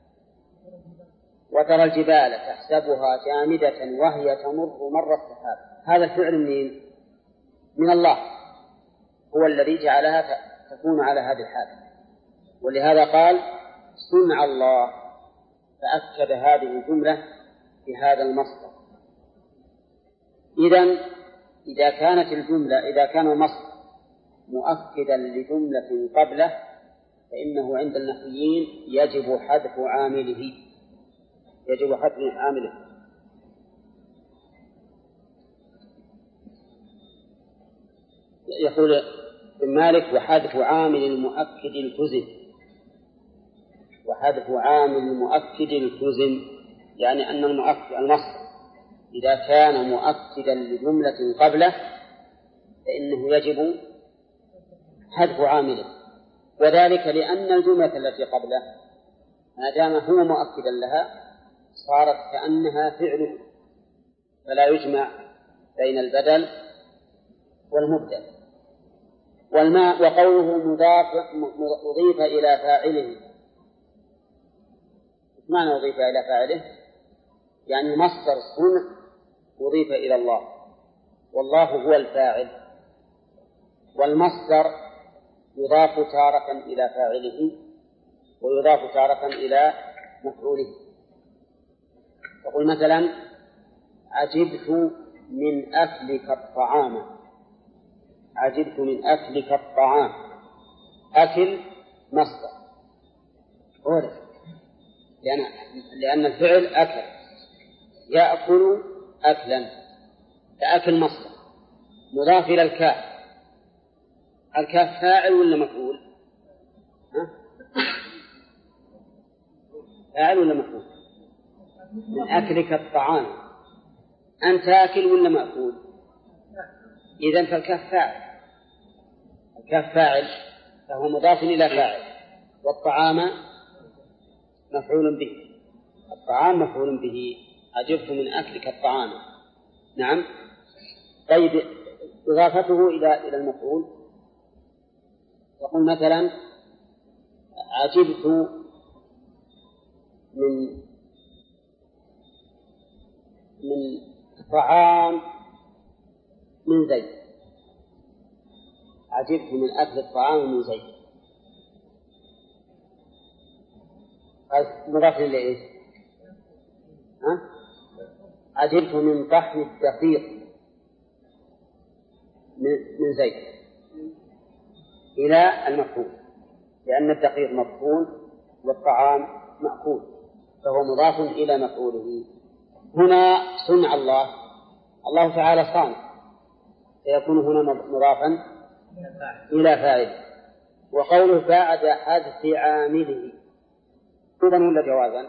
وترى الجبال تحسبها جامدة وهي تمر مر السحاب. هذا الفعل من الله، هو الذي جعلها تكون على هذه الحال، ولهذا قال صنع الله، فأكد هذه الجملة بهذا المصدر. إذا كان المصدر مؤكدا لجملة قبله فإنه عند النحويين يجب حذف عامله. يقول ابن مالك وحذف عامل المؤكد التزم، يعني أن المصدر إذا كان مؤكدا لجملة قبله فإنه يجب حذف عامله، وذلك لأن الجملة التي قبله ما دام هو مؤكدا لها صارت كأنها فعله، فلا يجمع بين البدل والمبدل. وقوله أضيف إلى فاعله، معنى أضيف إلى فاعله؟ يعني مصدر صنع أضيف إلى الله، والله هو الفاعل، والمصدر يضاف تارة إلى فاعله ويضاف تارة إلى مفعوله. يقول مثلا عجبت من أكلك الطعام. أكل مصدر عرف لأن الفعل أكل يأكل أكلا، فأكل مصدر مضاف إلى الكاف. الكاف فاعل ولا مفعول؟ فاعل ولا مفعول؟ من أكلك الطعام، أنت أكل ولا مأكول؟ إذن فالكاف فاعل، فهو مضاف إلى فاعل، والطعام مفعول به. الطعام مفعول به. عجبت من أكلك الطعام. نعم. طيب إضافته إلى المفعول، يقول مثلا عجبت من طعام من زيد. عجبت من أكل الطعام من زيد. مضاف إليه. عجبت من طحن الدقيق من زيد إلى المفعول، لأن الدقيق مطحون والطعام مأكول. فهو مضاف إلى مفعوله. هنا صنع الله تعالى صانع، فيكون هنا مضافا إلى فاعل. وقوله بعد حذف عامله وجوبا ولا جوازا؟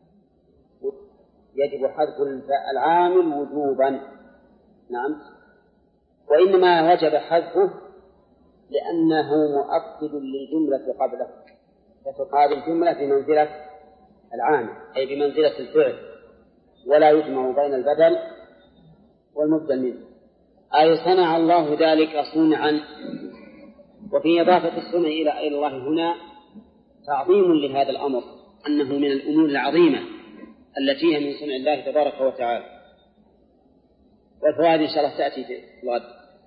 يجب حذف العامل وجوبا، نعم، وإنما وجب حذفه لأنه مؤكد للجملة قبله، فتقال الجملة بمنزلة العامل أي بمنزلة الفعل، ولا يجمع بين البدل والمبدل منه. أي صنع الله ذلك صنعا. وفي إضافة الصنع إلى الله هنا تعظيم لهذا الأمر، أنه من الأمور العظيمة التي هي من صنع الله تبارك وتعالى. والفوائد إن شاء الله تأتي في الغد.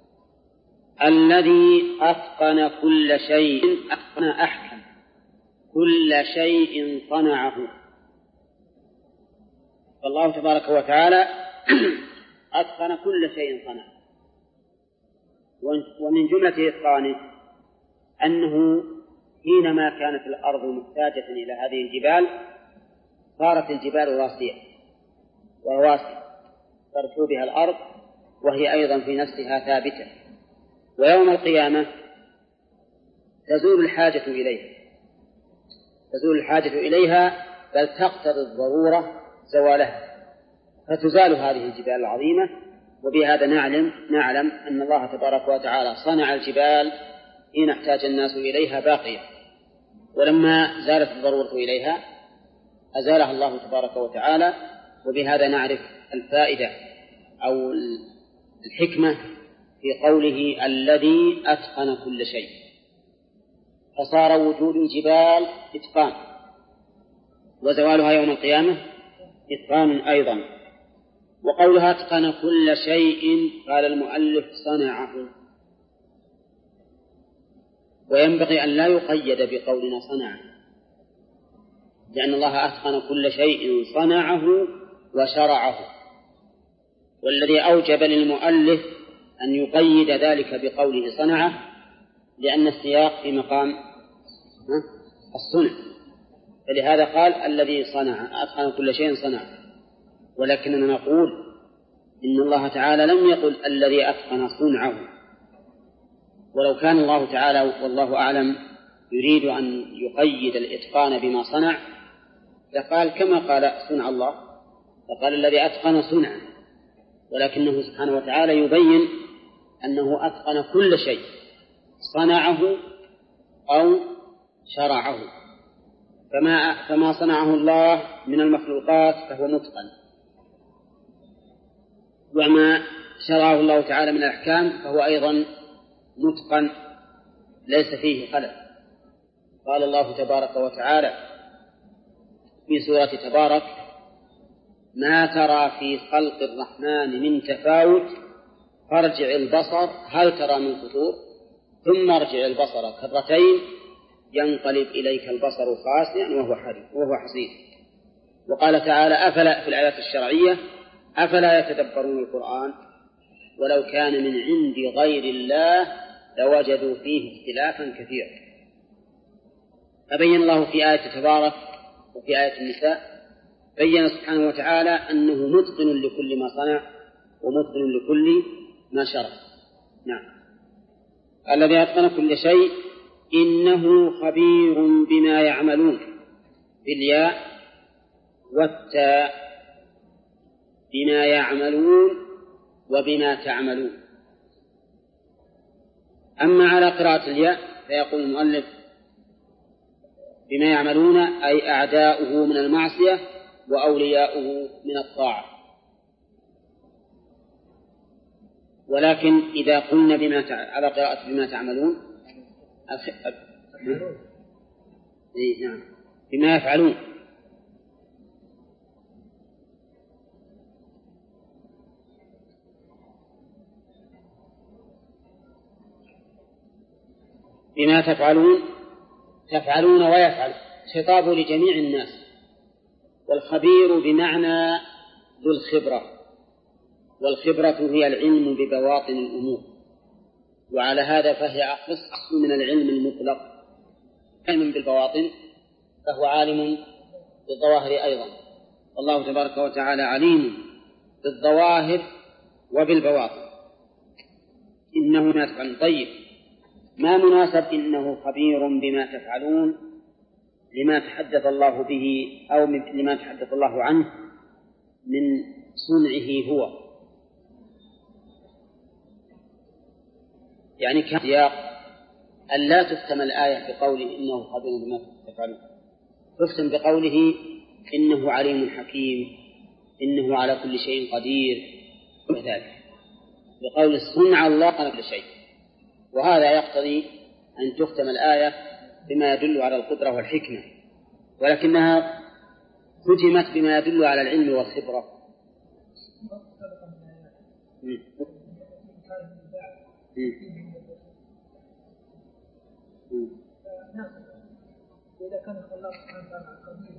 الذي أتقن كل شيء، أحكم كل شيء صنعه. فالله تبارك وتعالى أتقن كل شيء صنعه. ومن جملة إتقانه أنه حينما كانت الأرض محتاجة إلى هذه الجبال صارت الجبال رواسي ترسو بها الأرض، وهي أيضا في نفسها ثابتة، ويوم القيامة تزول الحاجة إليها بل تقتضي الضرورة زوالها، فتزال هذه الجبال العظيمة. وبهذا نعلم أن الله تبارك وتعالى صنع الجبال حين احتاج الناس إليها باقية، ولما زالت الضرورة إليها أزالها الله تبارك وتعالى. وبهذا نعرف الفائدة أو الحكمة في قوله الذي أتقن كل شيء، فصار وجود الجبال إتقان، وزوالها يوم القيامة إتقان أيضا. وقولها أتقن كل شيء قال المؤلف صنعه، وينبغي أن لا يقيد بقولنا صنعه، لأن الله أتقن كل شيء صنعه وشرعه. والذي أوجب للمؤلف أن يقيد ذلك بقوله صنعه لأن السياق في مقام الصنع، فلهذا قال الذي صنع أتقن كل شيء صنعه. ولكننا نقول إن الله تعالى لم يقل الذي أتقن صنعه، ولو كان الله تعالى والله أعلم يريد أن يقيد الإتقان بما صنع لقال كما قال صنع الله، فقال الذي أتقن صنعه، ولكنه سبحانه وتعالى يبين أنه أتقن كل شيء صنعه أو شرعه. فما صنعه الله من المخلوقات فهو متقن، وما شرعه الله تعالى من الأحكام فهو أيضا متقن ليس فيه خلل. قال الله تبارك وتعالى في سورة تبارك ما ترى في خلق الرحمن من تفاوت فارجع البصر هل ترى من فطور ثم ارجع البصر كرتين ينقلب إليك البصر خاسئا وهو حسير. وقال تعالى أفلا في الآيات الشرعية أفلا يتدبرون القرآن ولو كان من عند غير الله لوجدوا فيه اختلافا كثيرا. فبين الله في آية تبارك وفي آية النساء بين سبحانه وتعالى أنه متقن لكل ما صنع ومتقن لكل ما شرع. نعم. الذي أتقن كل شيء إنه خبير بما يعملون بالياء والتاء، بما يعملون وبما تعملون. أما على قراءة الياء فيقول المؤلف بما يعملون أي أعداؤه من المعصية وأولياؤه من الطاعة. ولكن إذا قلنا على قراءة بما تعملون نعم بما يفعلون، بما تفعلون ويفعل، خطاب لجميع الناس. والخبير بمعنى ذو الخبرة، والخبرة هي العلم ببواطن الأمور، وعلى هذا فهي أخص من العلم المطلق. علم بالبواطن فهو عالم بالظواهر أيضا. الله تبارك وتعالى عليم بالظواهر وبالبواطن. إنه ما تفعلون. طيب، ما مناسب إنه خبير بما تفعلون لما تحدث الله به أو لما تحدث الله عنه من صنعه هو؟ يعني كان سياق أن لا تختم الآية بقوله إنه خبير بما تفعلون، تختم بقوله إنه عليم حكيم، إنه على كل شيء قدير، وذلك بقول صنع الله على كل شيء. وهذا يقتضي أن تختم الآية بما يدل على القدرة والحكمة، ولكنها ختمت بما يدل على العلم والخبرة. إذا كان الله سبحانه وتعالى خبير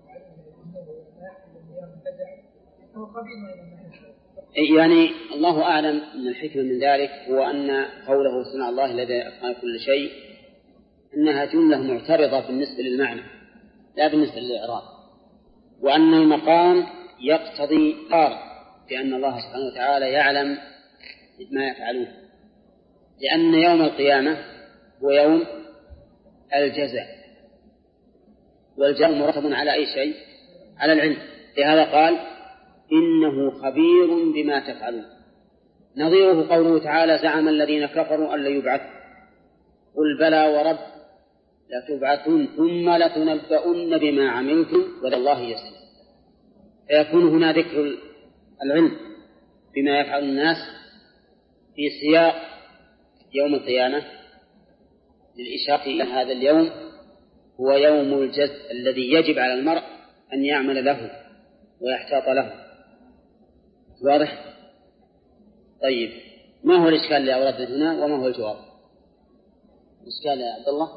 هو خبير، يعني الله أعلم أن الحكمة من ذلك هو أن قوله صنع الله الذي أتقن كل شيء أنها جملة معترضة بالنسبة للمعنى لا بالنسبة للإعراب، وأن المقام يقتضي قارئ بأن الله سبحانه وتعالى يعلم ما يفعلون، لأن يوم القيامة هو يوم الجزاء، والجزاء مرتب على أي شيء؟ على العلم. لهذا قال إنه خبير بما تفعلون. نظيره قوله تعالى زعم الذين كفروا أن لا يبعثوا، قل بلى ورب لتبعثون ثم لتنبؤن بما عملتم وإلى الله يسير. فيكون هنا ذكر العلم بما يفعل الناس في سياق يوم القيامة للإشارة إلى هذا اليوم هو يوم الجزاء الذي يجب على المرء أن يعمل له ويحتاط له. واضح؟ طيب، ما هو الإشكال اللي أوردنا هنا وما هو الجواب؟ الإشكال يا عبد الله؟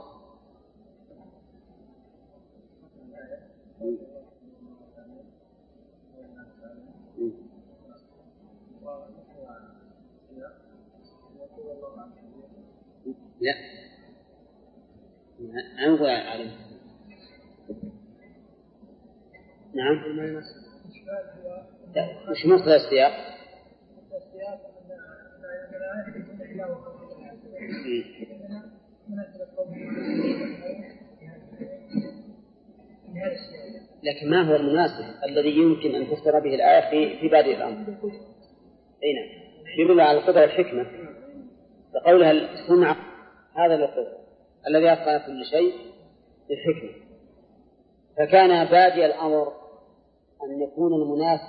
لا، أنظر عليه. نعم، مش مثل السياق. لكن ما هو المناسب الذي يمكن أن تفسر به الآية في بادئ الأمر؟ أين يدل على القدرة والحكمة، فقولها صنع هذا القدر الذي أتقن كل شيء بالحكمة. فكان بادئ الأمر أن يكون المناسب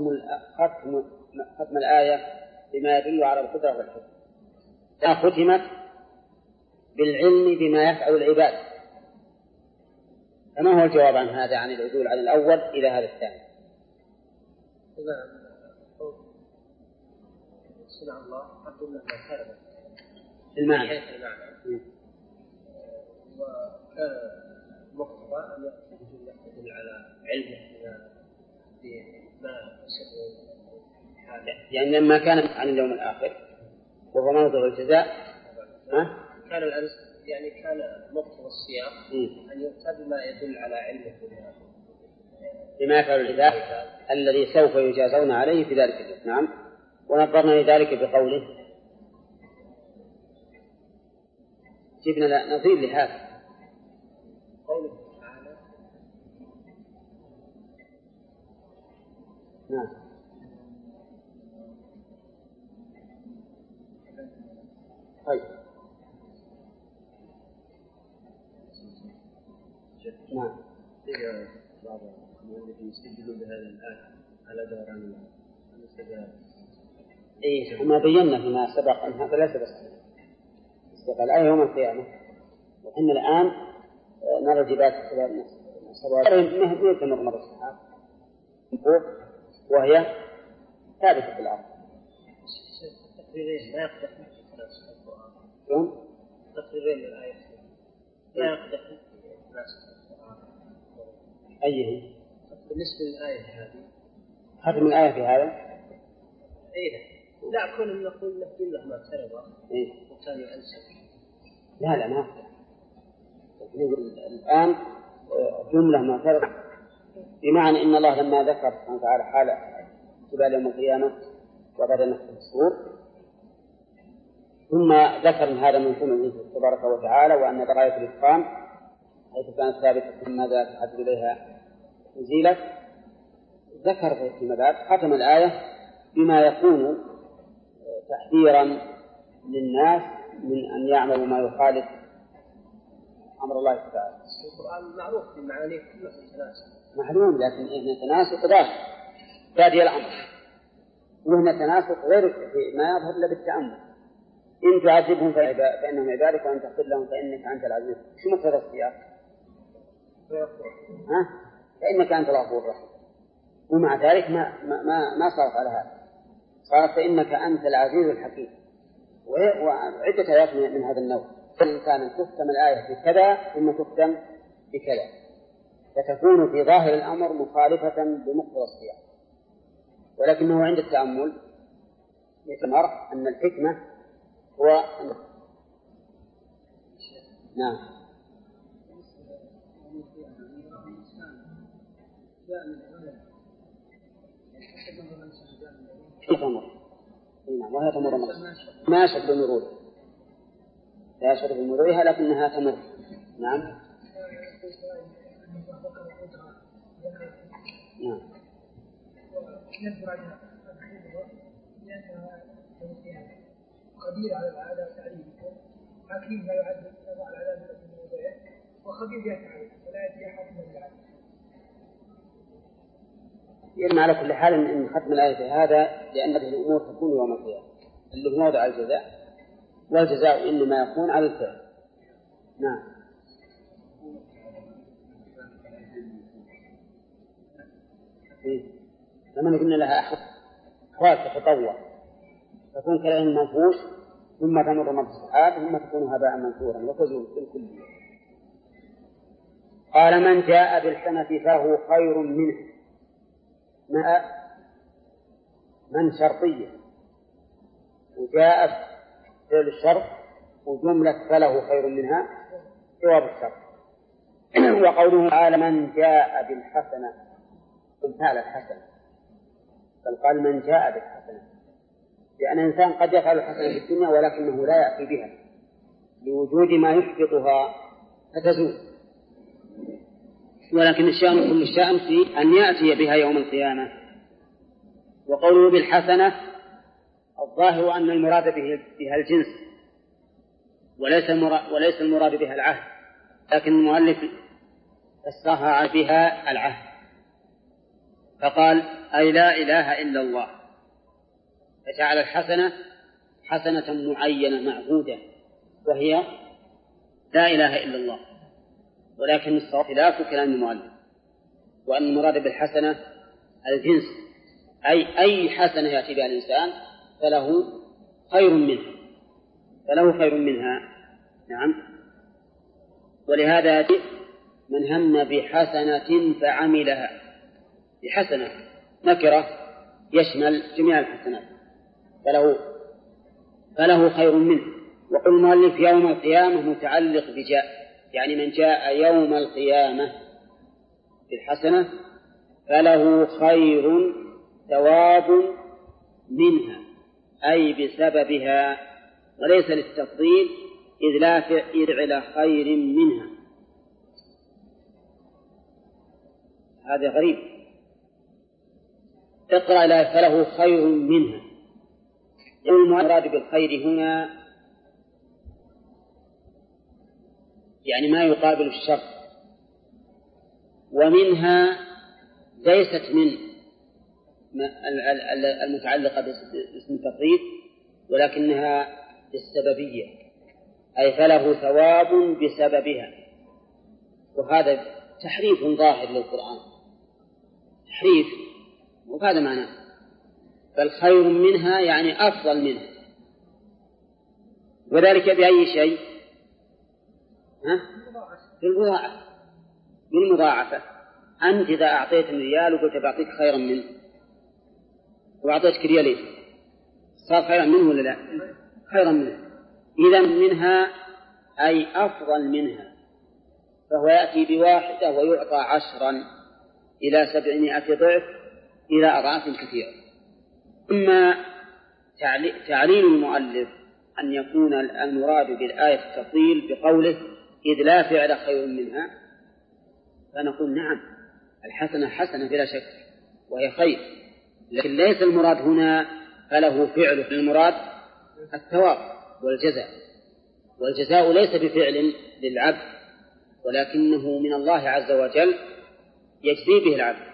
ختم الآية بما يدل على القدرة والحكمة، ختمت بالعلم بما يفعل العباد. فما هو الجواب عن هذا، عن العدول عن الأول إلى هذا الثاني؟ صنع الله أقول له ما كان المعنى وكان مقتضى أن يدل على علمه بما يسر هذا، يعني لما كان عن اليوم الآخر وهو موضع الجزاء كان يعني كان مقتضى السياق أن يؤتى بما يدل على علمه بما يفعل العباد الذي سوف يجازون عليه في ذلك اليوم. نعم، ونظرنا لذلك بقوله جبنا نظير لهذا قوله تعالى نعم. طيب نعم. بعض المؤلفين يستدلون بهذه الآية على دوران الاستدلال. إيه، وما بينا فيما سبق أن هذا ليس بس استقبال الآية يوم القيامة، وإن الآن نرى جبال السواد ما تمر مر السحاب وهي ثابتة في الأرض. تقريرين لا يقدح شلون؟ تقريرين للآية لا يقدح أيه؟ بالنسبة للآية هذه ختم الآية في هذا؟ إيه لا، كون نقول له ما اعترض وكان ينسب. لا ما الآن جملة ما اعترض بمعنى إن الله لما ذكر سبحانه وتعالى حال جبال يوم القيامة وبعد نفخ الصور ثم ذكر هذا من سنة تبارك وتعالى وأن غاية الإتقان حيث كانت ثابتة ماذا تحدث إليها نزيلت ذكر في مبعث ختم الآية بما يكون تحذيرا للناس من أن يعملوا ما يخالف أمر الله تعالى. القرآن معروف في معانيه كلها تناسق معلوم، لكن إن تناسق ذات بادئ الأمر، وهنا تناسق غير ما يظهر إلا بالتأمل. إن تعذبهم فإنهم عبادك وإن تغفر لهم فإنك أنت العزيز. شو مقتضى السياق؟ فإنك أنت الغفور الرحيم. ومع ذلك ما صارت على هذا، صارت فإنك أنت العزيز الحكيم، وعدة آيات من هذا النوع. كان تختم الآية بكذا ثم تختم بكذا، فتكون في ظاهر الأمر مخالفة بمقتضى السياق، ولكنه عند التأمل يتمر أن الحكمة هو نعم وهي تمر ما يشعر بمرور، لا يشعر بمرورها لكنها تمر. نعم نعم قدير على العذاب تعليمكم حكيم لا يعذب على العذاب وخبير يفعل ولا يأتي أحد من العذاب. يعني على كل حال إن ختم الآية هذا لأن هذه الأمور تكون يوم القيامة اللي هو موضع الجزاء، والجزاء إنما يكون على الفعل. نعم لما قلنا لها أحوال تتطور تكون كلام منفوش ثم تمر مر السحاب ثم تكون هباء منثورا وتزول في الكلية. قال من جاء بالحسنة فهو خير منه. من شرطية وجاءت فعل الشرط وجملة فله خير منها جواب الشرط. وقوله تعالى من جاء بالحسنة امثال الحسنة، بل قال من جاء بالحسنة، لأن الإنسان قد يفعل الحسنة في الدنيا ولكنه لا يأتي بها لوجود ما يحبطها فتزول، ولكن الشأن كل الشأن في أن يأتي بها يوم القيامة. وقوله بالحسنة الظاهر أن المراد بها الجنس وليس المراد بها العهد، لكن المؤلف فسرها بها العهد فقال أي لا إله إلا الله، فجعل الحسنة حسنة معينة معبودة وهي لا إله إلا الله، ولكن الصواب خلاف كلام المؤلف، وأن المراد بالحسنة الجنس أي حسنة يأتي بها الإنسان فله خير منها. نعم. ولهذا من هم بحسنة فعملها، بحسنة نكرة يشمل جميع الحسنات فله خير منه. وقل المؤلف يوم القيامة متعلق بجاء، يعني من جاء يوم القيامة بالحسنة فله خير ثواب منها أي بسببها، وليس للتفضيل إذ لا فعل خير منها. هذا غريب. اقرأ لا فله خير منها، المراد بالخير هنا يعني ما يقابل الشر، ومنها ليست من المتعلقة باسم التفضيل ولكنها بالسببية، أي فله ثواب بسببها. وهذا تحريف ظاهر للقرآن، تحريف، وهذا معناه بل خير منها يعني أفضل منها، وذلك بأي شيء؟ بالمضاعفة. أنت إذا أعطيتني ريال وقلت بعطيك خيرا منه وأعطيتك ريالين صار خيرا منه ولا لا؟ خيرا منه. إذا منها أي أفضل منها، فهو يأتي بواحدة ويعطى 10 إلى 700 ضعف إلى أضعاف كثيرة. ثم تعليل المؤلف أن يكون المراد بالآية التفضيل بقوله إذ لا فعل خير منها، فنقول نعم الحسنة حسنة بلا شك وهي خير، لكن ليس المراد هنا فله فعل، المراد الثواب والجزاء، والجزاء ليس بفعل للعبد ولكنه من الله عز وجل يجزي به العبد.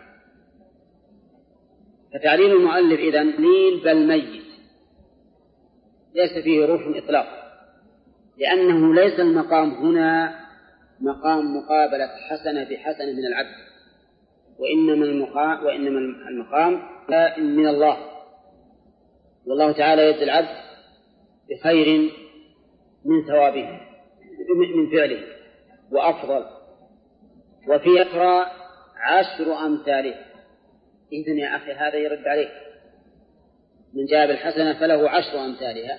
فتعليل المؤلف إذن ليل بل ميت ليس فيه روح إطلاق، لأنه ليس المقام هنا مقام مقابلة حسنة بحسنة من العبد، وإنما المقام من الله، والله تعالى يجزي العبد بخير من ثوابه من فعله وأفضل، وفي أخرى 10 أمثاله. إذن يا أخي هذا يرد عليه، من جاء بالحسنة فله 10 أمثالها،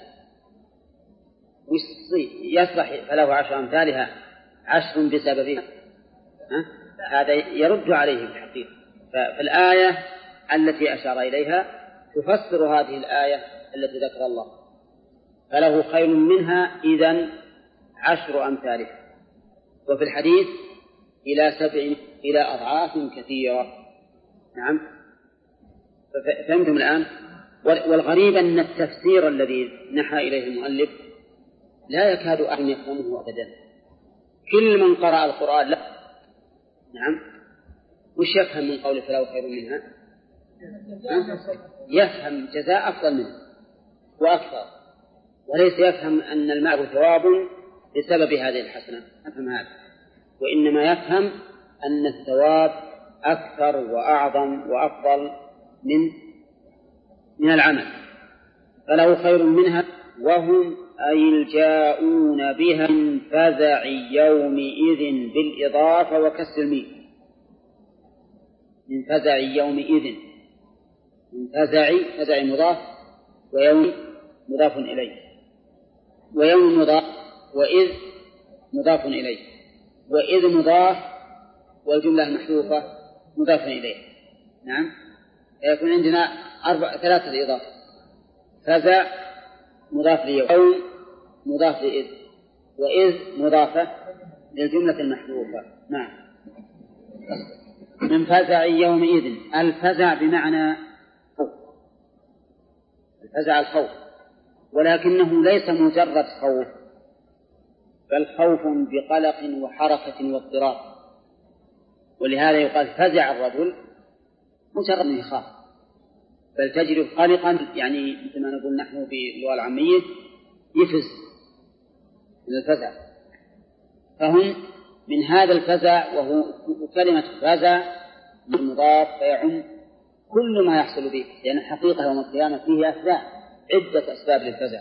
يصلح فله 10 أمثالها 10 بسببها، هذا يرد عليه بالحقيقة. فالآية التي أشار إليها تفسر هذه الآية التي ذكر الله، فله خير منها إذن 10 أمثالها. وفي الحديث إلى أضعاف كثيرة. نعم، فهمتم الآن؟ والغريب أن التفسير الذي نحى إليه المؤلف لا يكاد أن يفهمه أبدا. كل من قرأ القرآن لا، نعم، وش يفهم من قول فله خير منها؟ يفهم جزاء أفضل منه وأكثر، وليس يفهم أن المعه ثواب بسبب هذه الحسنة، أفهم هذا، وإنما يفهم أن الثواب أكثر وأعظم وأفضل من العمل. فله خير منها وهم أي الجاؤون بها من فزع يومئذ بالإضافة وكسر الميم، من فزع يومئذ، من فزع مضاف ويوم مضاف إليه، ويوم مضاف وإذ مضاف إليه، وإذ مضاف والجملة محذوفة مضاف إليه. نعم، يكون عندنا 3 إضافة: فزع مضاف ليوم مضاف لإذ، وإذ مضافة للجملة المحذوفة. نعم، من فزع يومئذ. الفزع بمعنى خوف، الفزع الخوف، ولكنه ليس مجرد خوف، بل خوف بقلق وحركة واضطراب، ولهذا يقال فزع الرجل مجرد من يخاف، بل تجد قلقا، يعني مثل ما نقول نحن باللغة العامية يفز من الفزع. فهم من هذا الفزع، وهو كلمة فزع مضاف فيعم كل ما يحصل به، لأن الحقيقة يوم القيامة فيه أسباب، عدة أسباب للفزع،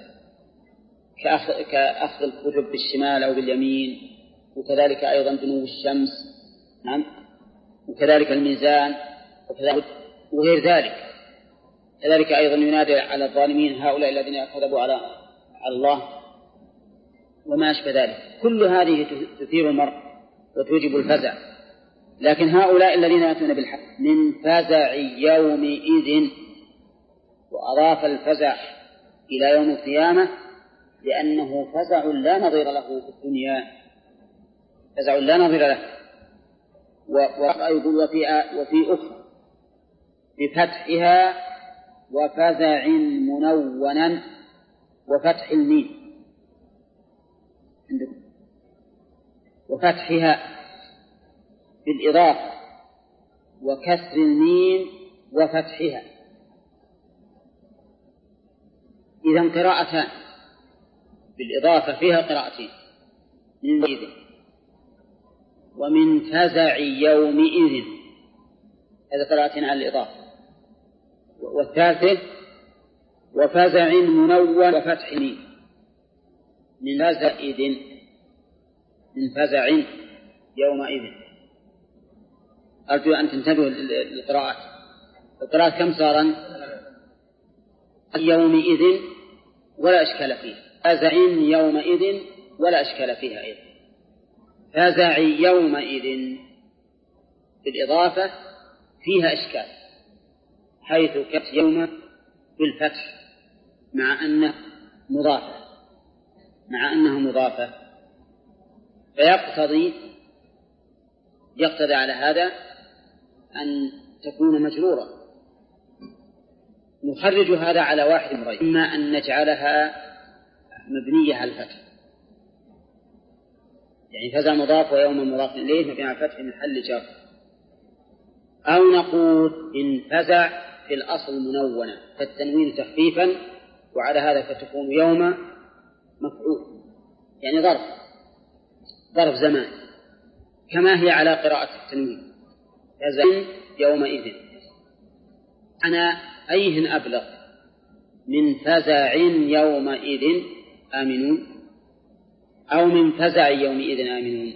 كأخذ الكتب بالشمال أو باليمين، وكذلك أيضا دنو الشمس، نعم، وكذلك الميزان، وغير ذلك. كذلك أيضا ينادي على الظالمين هؤلاء الذين كذبوا على الله وما أشبه ذلك. كل هذه تثير المرء وتوجب الفزع، لكن هؤلاء الذين يأتون بالحق من فزع يومئذ، وأضاف الفزع إلى يوم القيامة لأنه فزع لا نظير له في الدنيا، فزع لا نظير له. ويقول وفي أخرى بفتحها وفزع منونا وفتح الميم عندكم، وفتحها بالإضافة وكسر الميم وفتحها. إذن قراءتان بالإضافة فيها قراءتين، من إذن ومن فزع يومئذ، هذا قراءتين على الإضافة. والثالثة وفزع منون وفتح الميم، من فزع إذن، من فزع يومئذ. أرجو أن تنتبهوا للقراءات. القراءات كم صارا؟ يومئذ ولا إشكال فيه، فزع يومئذ ولا إشكال فيها أيضا. فزع يومئذ بالإضافة فيها إشكال، حيث كانت يوم بالفتح مع أنها مضافة يقتضي على هذا أن تكون مجرورة. نخرج هذا على واحد أمرين: إما أن نجعلها مبنية على الفتح، يعني فزع مضاف ويوم مضاف إليه مبني على الفتح في محل جر، أو نقول إن فزع في الأصل منونة فالتنوين تخفيفا، وعلى هذا فتكون يوم مفعول، يعني ظرف زمان، كما هي على قراءة التنوين فزع يومئذ. أنا أيهن أبلغ من فزع يومئذ آمنون أو من فزع يومئذ آمنون؟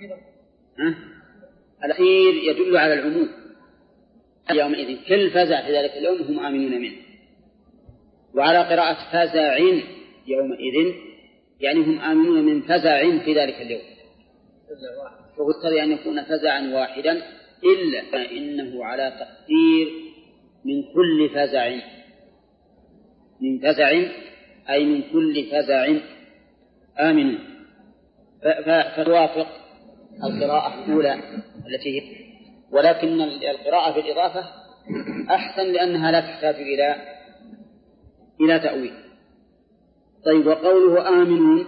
الأخير يدل على العموم، يومئذ كل فزع في ذلك اليوم هم آمنون منه. وعلى قراءة فزع يومئذ يعني هم آمنون من فزع في ذلك اليوم، فقلت أن يكون فزعا واحدا، إلا إنه على تقدير من كل فزع، من فزع أي من كل فزع آمن، فتوافق القراءة الأولى التي هي، ولكن القراءة بالإضافة أحسن لأنها لا تحتاج إلى تأويل. طيب، وقوله آمنون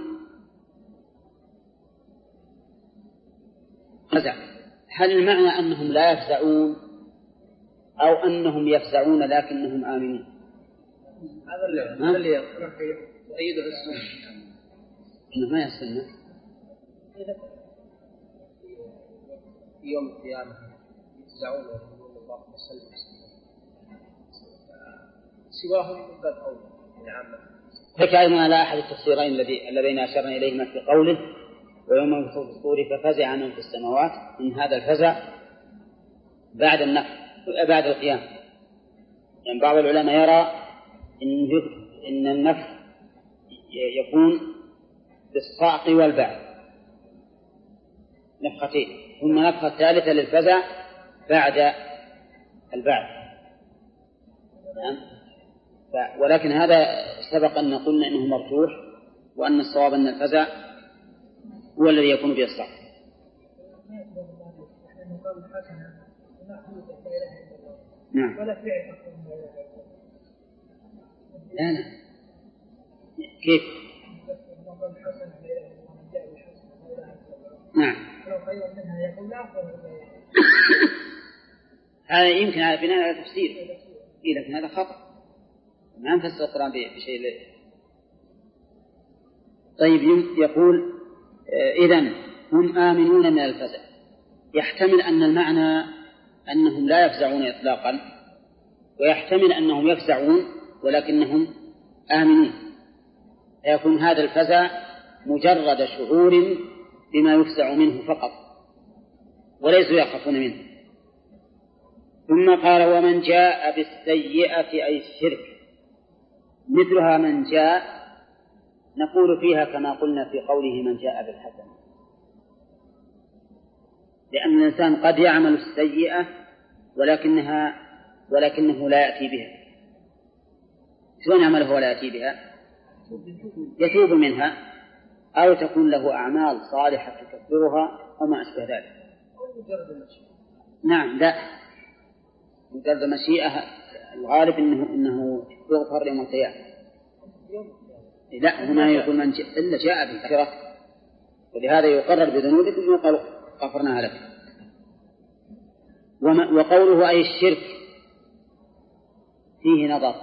فزع، هل المعنى أنهم لا يفزعون أو أنهم يفزعون لكنهم آمنون؟ هذا اللي يؤيد السنة، إنه ما يصلنا في يوم القيامة يفزعون ويقولون الله وسلم سواهم من باب أولى العامة. هيك أيضا على أحد التفسيرين اللذين أشرنا إليهما في قوله ويوم ينفخ في الصور ففزع من في السماوات، إن هذا الفزع بعد بعد القيامة. يعني بعض العلماء يرى إن النفخ يكون بالصعق والبعث، نفختين، ثم نفخة ثالثة للفزع بعد البعث. ولكن هذا سبق أن قلنا إنه مرجوح، وأن الصواب أن الفزع هو الذي يكون به الصعق. نعم. لا كيف؟ نعم. هذا يمكن على بناء على تفسير، لكن هذا خطأ، ما نفسر القرآن بشيء طيب، يقول إذن هم آمنون من الفزع، يحتمل أن المعنى أنهم لا يفزعون إطلاقا، ويحتمل أنهم يفزعون ولكنهم آمنون، فيكون هذا الفزع مجرد شعور بما يفزع منه فقط، وليسوا يخافون منه. ثم قال ومن جاء بالسيئة أي الشرك مثلها من جاء، نقول فيها كما قلنا في قوله من جاء بالحسنة، لأن الإنسان قد يعمل السيئة ولكنه لا يأتي بها. شلون يعمله ولا يأتي بها؟ يتوب منها، أو تكون له أعمال صالحة تكفرها أو ما أشبه ذلك. نعم، لا، مجرد المشيئة الغالب إنه يغفر يوم القيامة. لا، هنا يقول من إلا جاء بالكفرة، ولهذا يقرر بذنوبه ثم يقال غفرناها لك. وقوله أي الشرك فيه نظر،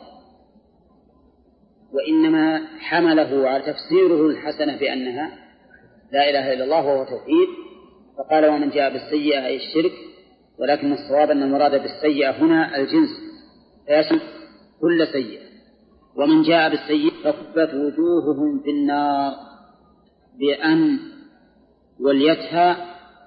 وإنما حمله على تفسيره الحسنة بأنها لا إله إلا الله وهو توحيد، فقال ومن جاء بالسيئة أي الشرك، ولكن الصواب أن المراد بالسيئة هنا الجنس، فيشمل كل سيئة. ومن جاء بالسيئة فكبت وجوههم في النار بأن وليتها،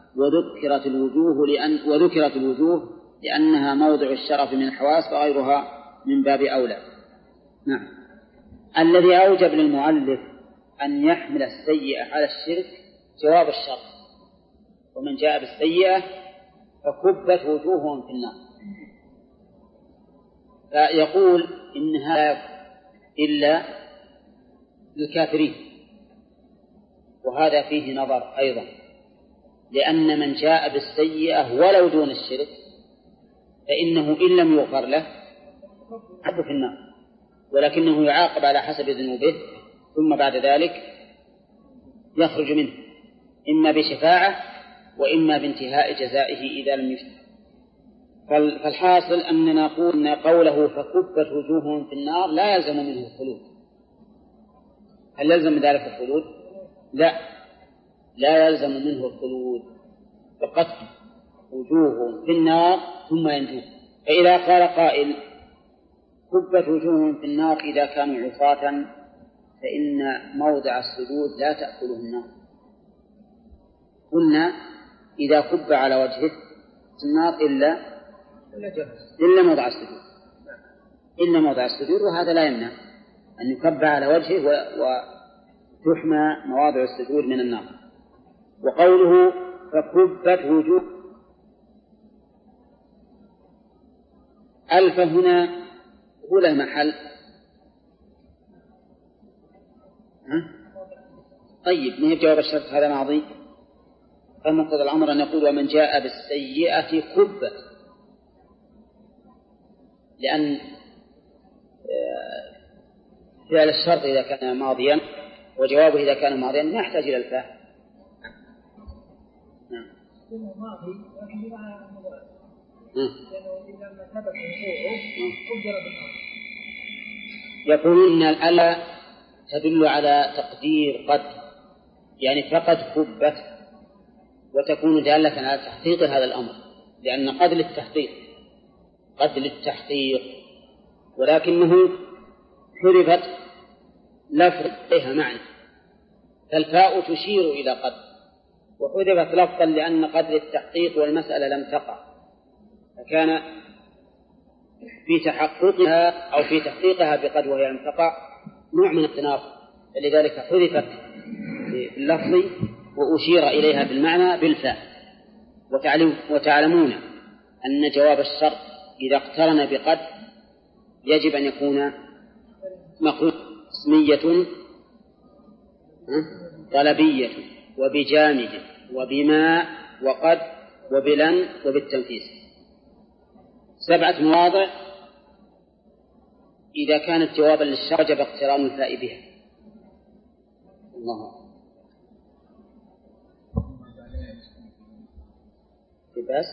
وذكرت الوجوه لأنها موضع الشرف من الحواس وغيرها من باب أولى. نعم. الذي أوجب للمؤلف أن يحمل السيئة على الشرك جواب الشرط، ومن جاء بالسيئة فكبت وجوههم في النار، فيقول إنها إلا للكافرين، وهذا فيه نظر أيضا، لأن من جاء بالسيئة ولو دون الشرك فإنه إن لم يغفر له حد في النار، ولكنه يعاقب على حسب ذنوبه، ثم بعد ذلك يخرج منه إما بشفاعة وإما بانتهاء جزائه إذا لم يشفع. فالحاصل أننا نقول أن قوله فكبت وجوههم في النار لا يلزم منه الخلود. هل يلزم ذلك الخلود؟ لا يلزم منه الخلود، فقط وجوههم في النار ثم ينجون. فإذا قال قائل كبت وجوههم في النار إذا كانوا عصاة فإن موضع السجود لا تأكله النار، قلنا إذا كب على وجهه في النار إلا موضع السجود، وهذا لا يمنع أن يكب على وجهه وتحمى مواضع السجود من النار. وقوله فكبت وجوه ألف هنا هو له محل. طيب ما هي جواب الشرط هذا ماضي، فمقتضى الأمر أن يقول ومن جاء بالسيئة كبت، لأن فعل الشرط إذا كان ماضيا وجوابه إذا كان ماضيا ما يحتاج إلى الفاء. يقولون أن الألا تدل على تقدير قد، يعني فقد كبت، وتكون دالة على تحقيق هذا الأمر، لأن قد للتحقيق ولكنه حذفت لفظها معنى، فالفاء تشير إلى قد، وحذفت لفظا لأن قد للتحقيق والمسألة لم تقع، فكان في تحققها أو في تحقيقها بقد وهي لم تقع نوع من التناقض، لذلك حذفت باللفظ وأشير إليها بالمعنى بالفاء. وتعلمون أن جواب الشرط إذا اقترن بقد يجب أن يكون مقرون اسمية طلبية وبجامد وبما وقد وبلن وبالتنفيذ، 7 مواضع إذا كانت جوابا للشرط وجب اقتران الفاء بها. الله بس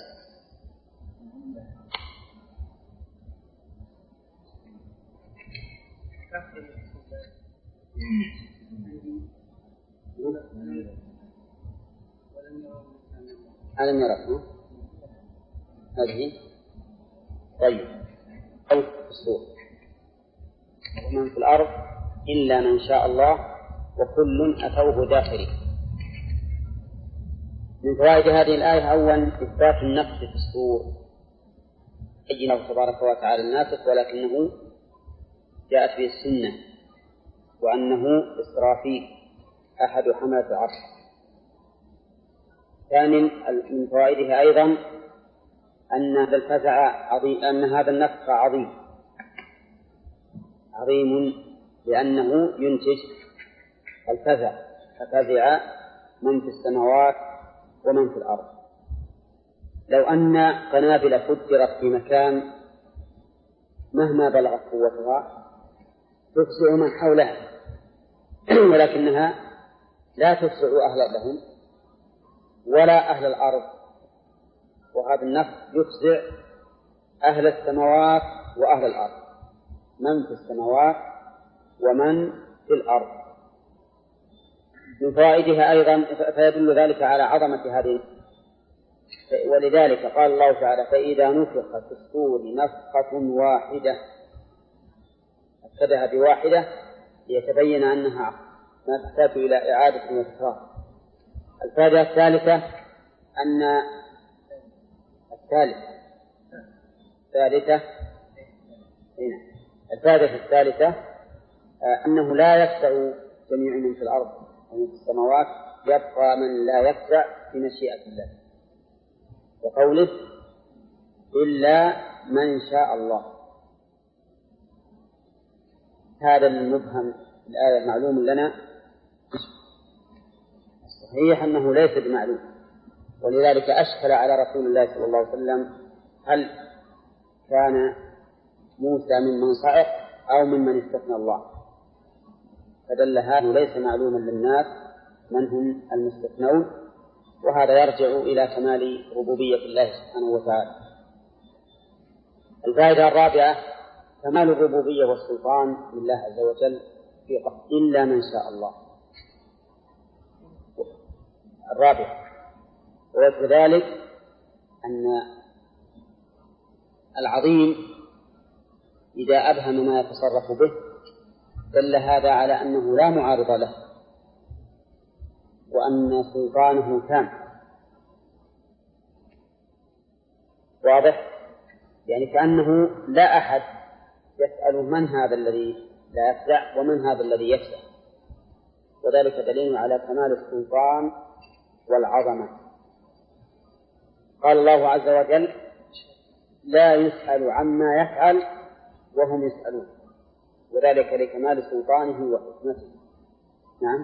ألم يرى هذه. طيب أو الصور ومن في الأرض إلا من شاء الله وكل أتوه داخرين. من فوائد هذه الآية أولا إثبات النفس في الصور، أي الله تبارك وتعالى الناسخ ولكنه جاءت به السنة، وأنه إسرافيل أحد حملة العرش. ثانيا من فوائدها أيضا أن هذا الفزع عظيم، أن هذا النفخ عظيم لأنه ينتج الفزع، ففزع من في السماوات ومن في الأرض. لو أن قنابل فجرت في مكان مهما بلغت قوتها تفزع من حولها، ولكنها لا تفزع أهلهم ولا أهل الأرض، وهذا النفخ يفزع أهل السماوات وأهل الأرض، من في السماوات ومن في الأرض. من فوائدها أيضا فيدل ذلك على عظمة هذه، ولذلك قال الله تعالى فإذا نفخ في الصور نفخة واحدة، أكدها بواحدة ليتبين أنها ما تحتاج إلى إعادة وتكرار. الفائدة الثالثة أن الفائدة الثالثة أنه لا يفزع جميع من في الأرض ومن في السماوات، يبقى من لا يفزع بمشيئة الله، وقوله إلا من شاء الله. هذا المبهم الآية معلوم لنا؟ الصحيح أنه ليس بمعلوم، ولذلك أشكل على رسول الله صلى الله عليه وسلم هل كان موسى ممن صعق أو ممن استثنى الله، فدل هذا ليس معلوما للناس من هم المستثنون، وهذا يرجع إلى كمال ربوبية الله سبحانه وتعالى. الفائدة الرابعة كمال الربوبية والسلطان لله عز وجل في إلا من شاء الله. الرابع وكذلك أن العظيم إذا أبهم ما يتصرف به دل هذا على أنه لا معارض له، وأن سلطانه تام. واضح؟ يعني كأنه لا أحد يسأل من هذا الذي لا يفزع ومن هذا الذي يفزع، وذلك دليل على كمال السلطان والعظمة. قال الله عز وجل لا يسأل عما يفعل وهم يسألون، وذلك لكمال سلطانه وحكمته. نعم.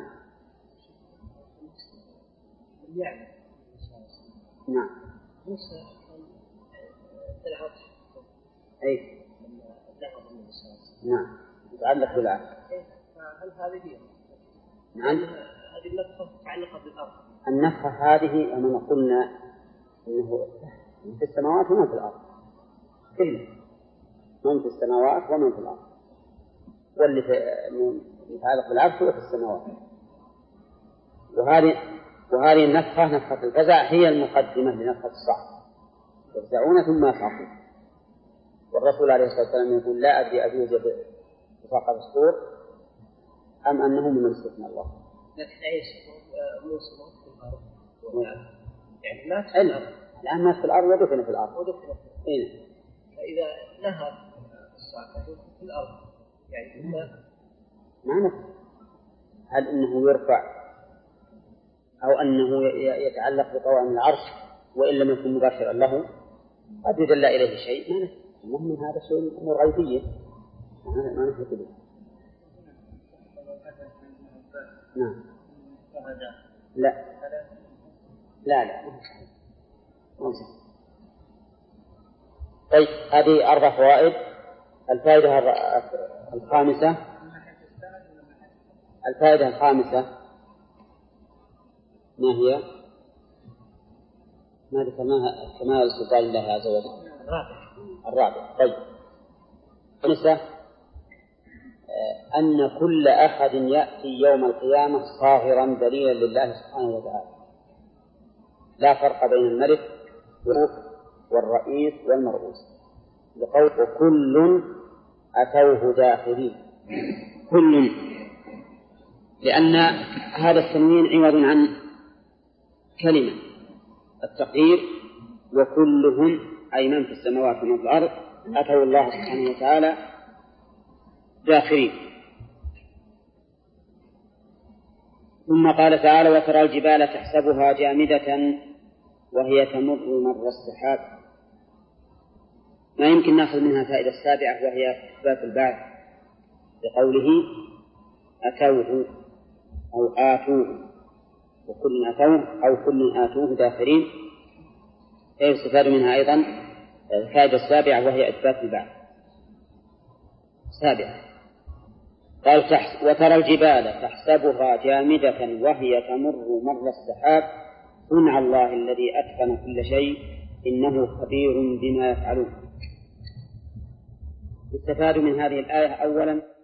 نعم. موسى كان العرش. أي. نعم. يتعلق بالعرش. هل هذه هي؟ نعم. هذه النفخة متعلقة بالأرض. النفخة هذه أننا قلنا إنه في السماوات ومن في الأرض، كله من في السماوات ومن في الأرض، واللي يتعلق بالعرش هو في السماوات. وهذه النفخة نفخة الفزع هي المقدمة لنفخة الصعق، يفزعون ثم يصعقون. والرسول عليه الصلاة والسلام يقول لا أدري أجوز بفقر الصور أم أنه من استثنى الله. لكن عيش موسى في الأرض يعني ما في الأرض الآن مات في الأرض ودفن في الأرض. إيه. فإذا نهى الصعق في الأرض يعني ما نفع. هل إنه يرفع أو أنه يتعلق بقوائم العرش وإن لم يكن مباشرا له قد يدل إليه شيء؟ ما نفع. المهم من هذا شيء أمور غيبية ما نفع به. نعم. لا لا لا ما صحيح. طيب هذه 4 فوائد. الفائدة الخامسة ما هي؟ ما ذكرناها كمال سلطان الله عز وجل. الرابع. طيب الخامسة أن كل أحد يأتي يوم القيامة صاغرا دليلا لله سبحانه وتعالى، لا فرق بين الملك والرئيس والمرؤوس، بقول وكل أتوه داخلين. كل، لأن هذا التنوين عوض عن كلمة التقدير وكلهم أي من في السماوات ومن في الأرض أتوا الله سبحانه وتعالى داخلين. ثم قال تعالى وترى الجبال تحسبها جامدة وهي تمر مر السحاب. ما يمكن نأخذ منها فائدة السابعة وهي إثبات البعث بقوله أتوه أو آتوه، وكل أتوه أو كل آتوه داخلين. يستفاد منها أيضا الفائدة السابعة وهي إثبات البعث. سابعة قال وترى الجبال تحسبها جامدة وهي تمر مر السحاب صنع الله الذي أتقن كل شيء إنه خبير بما يفعلون. يستفاد من هذه الآية أولا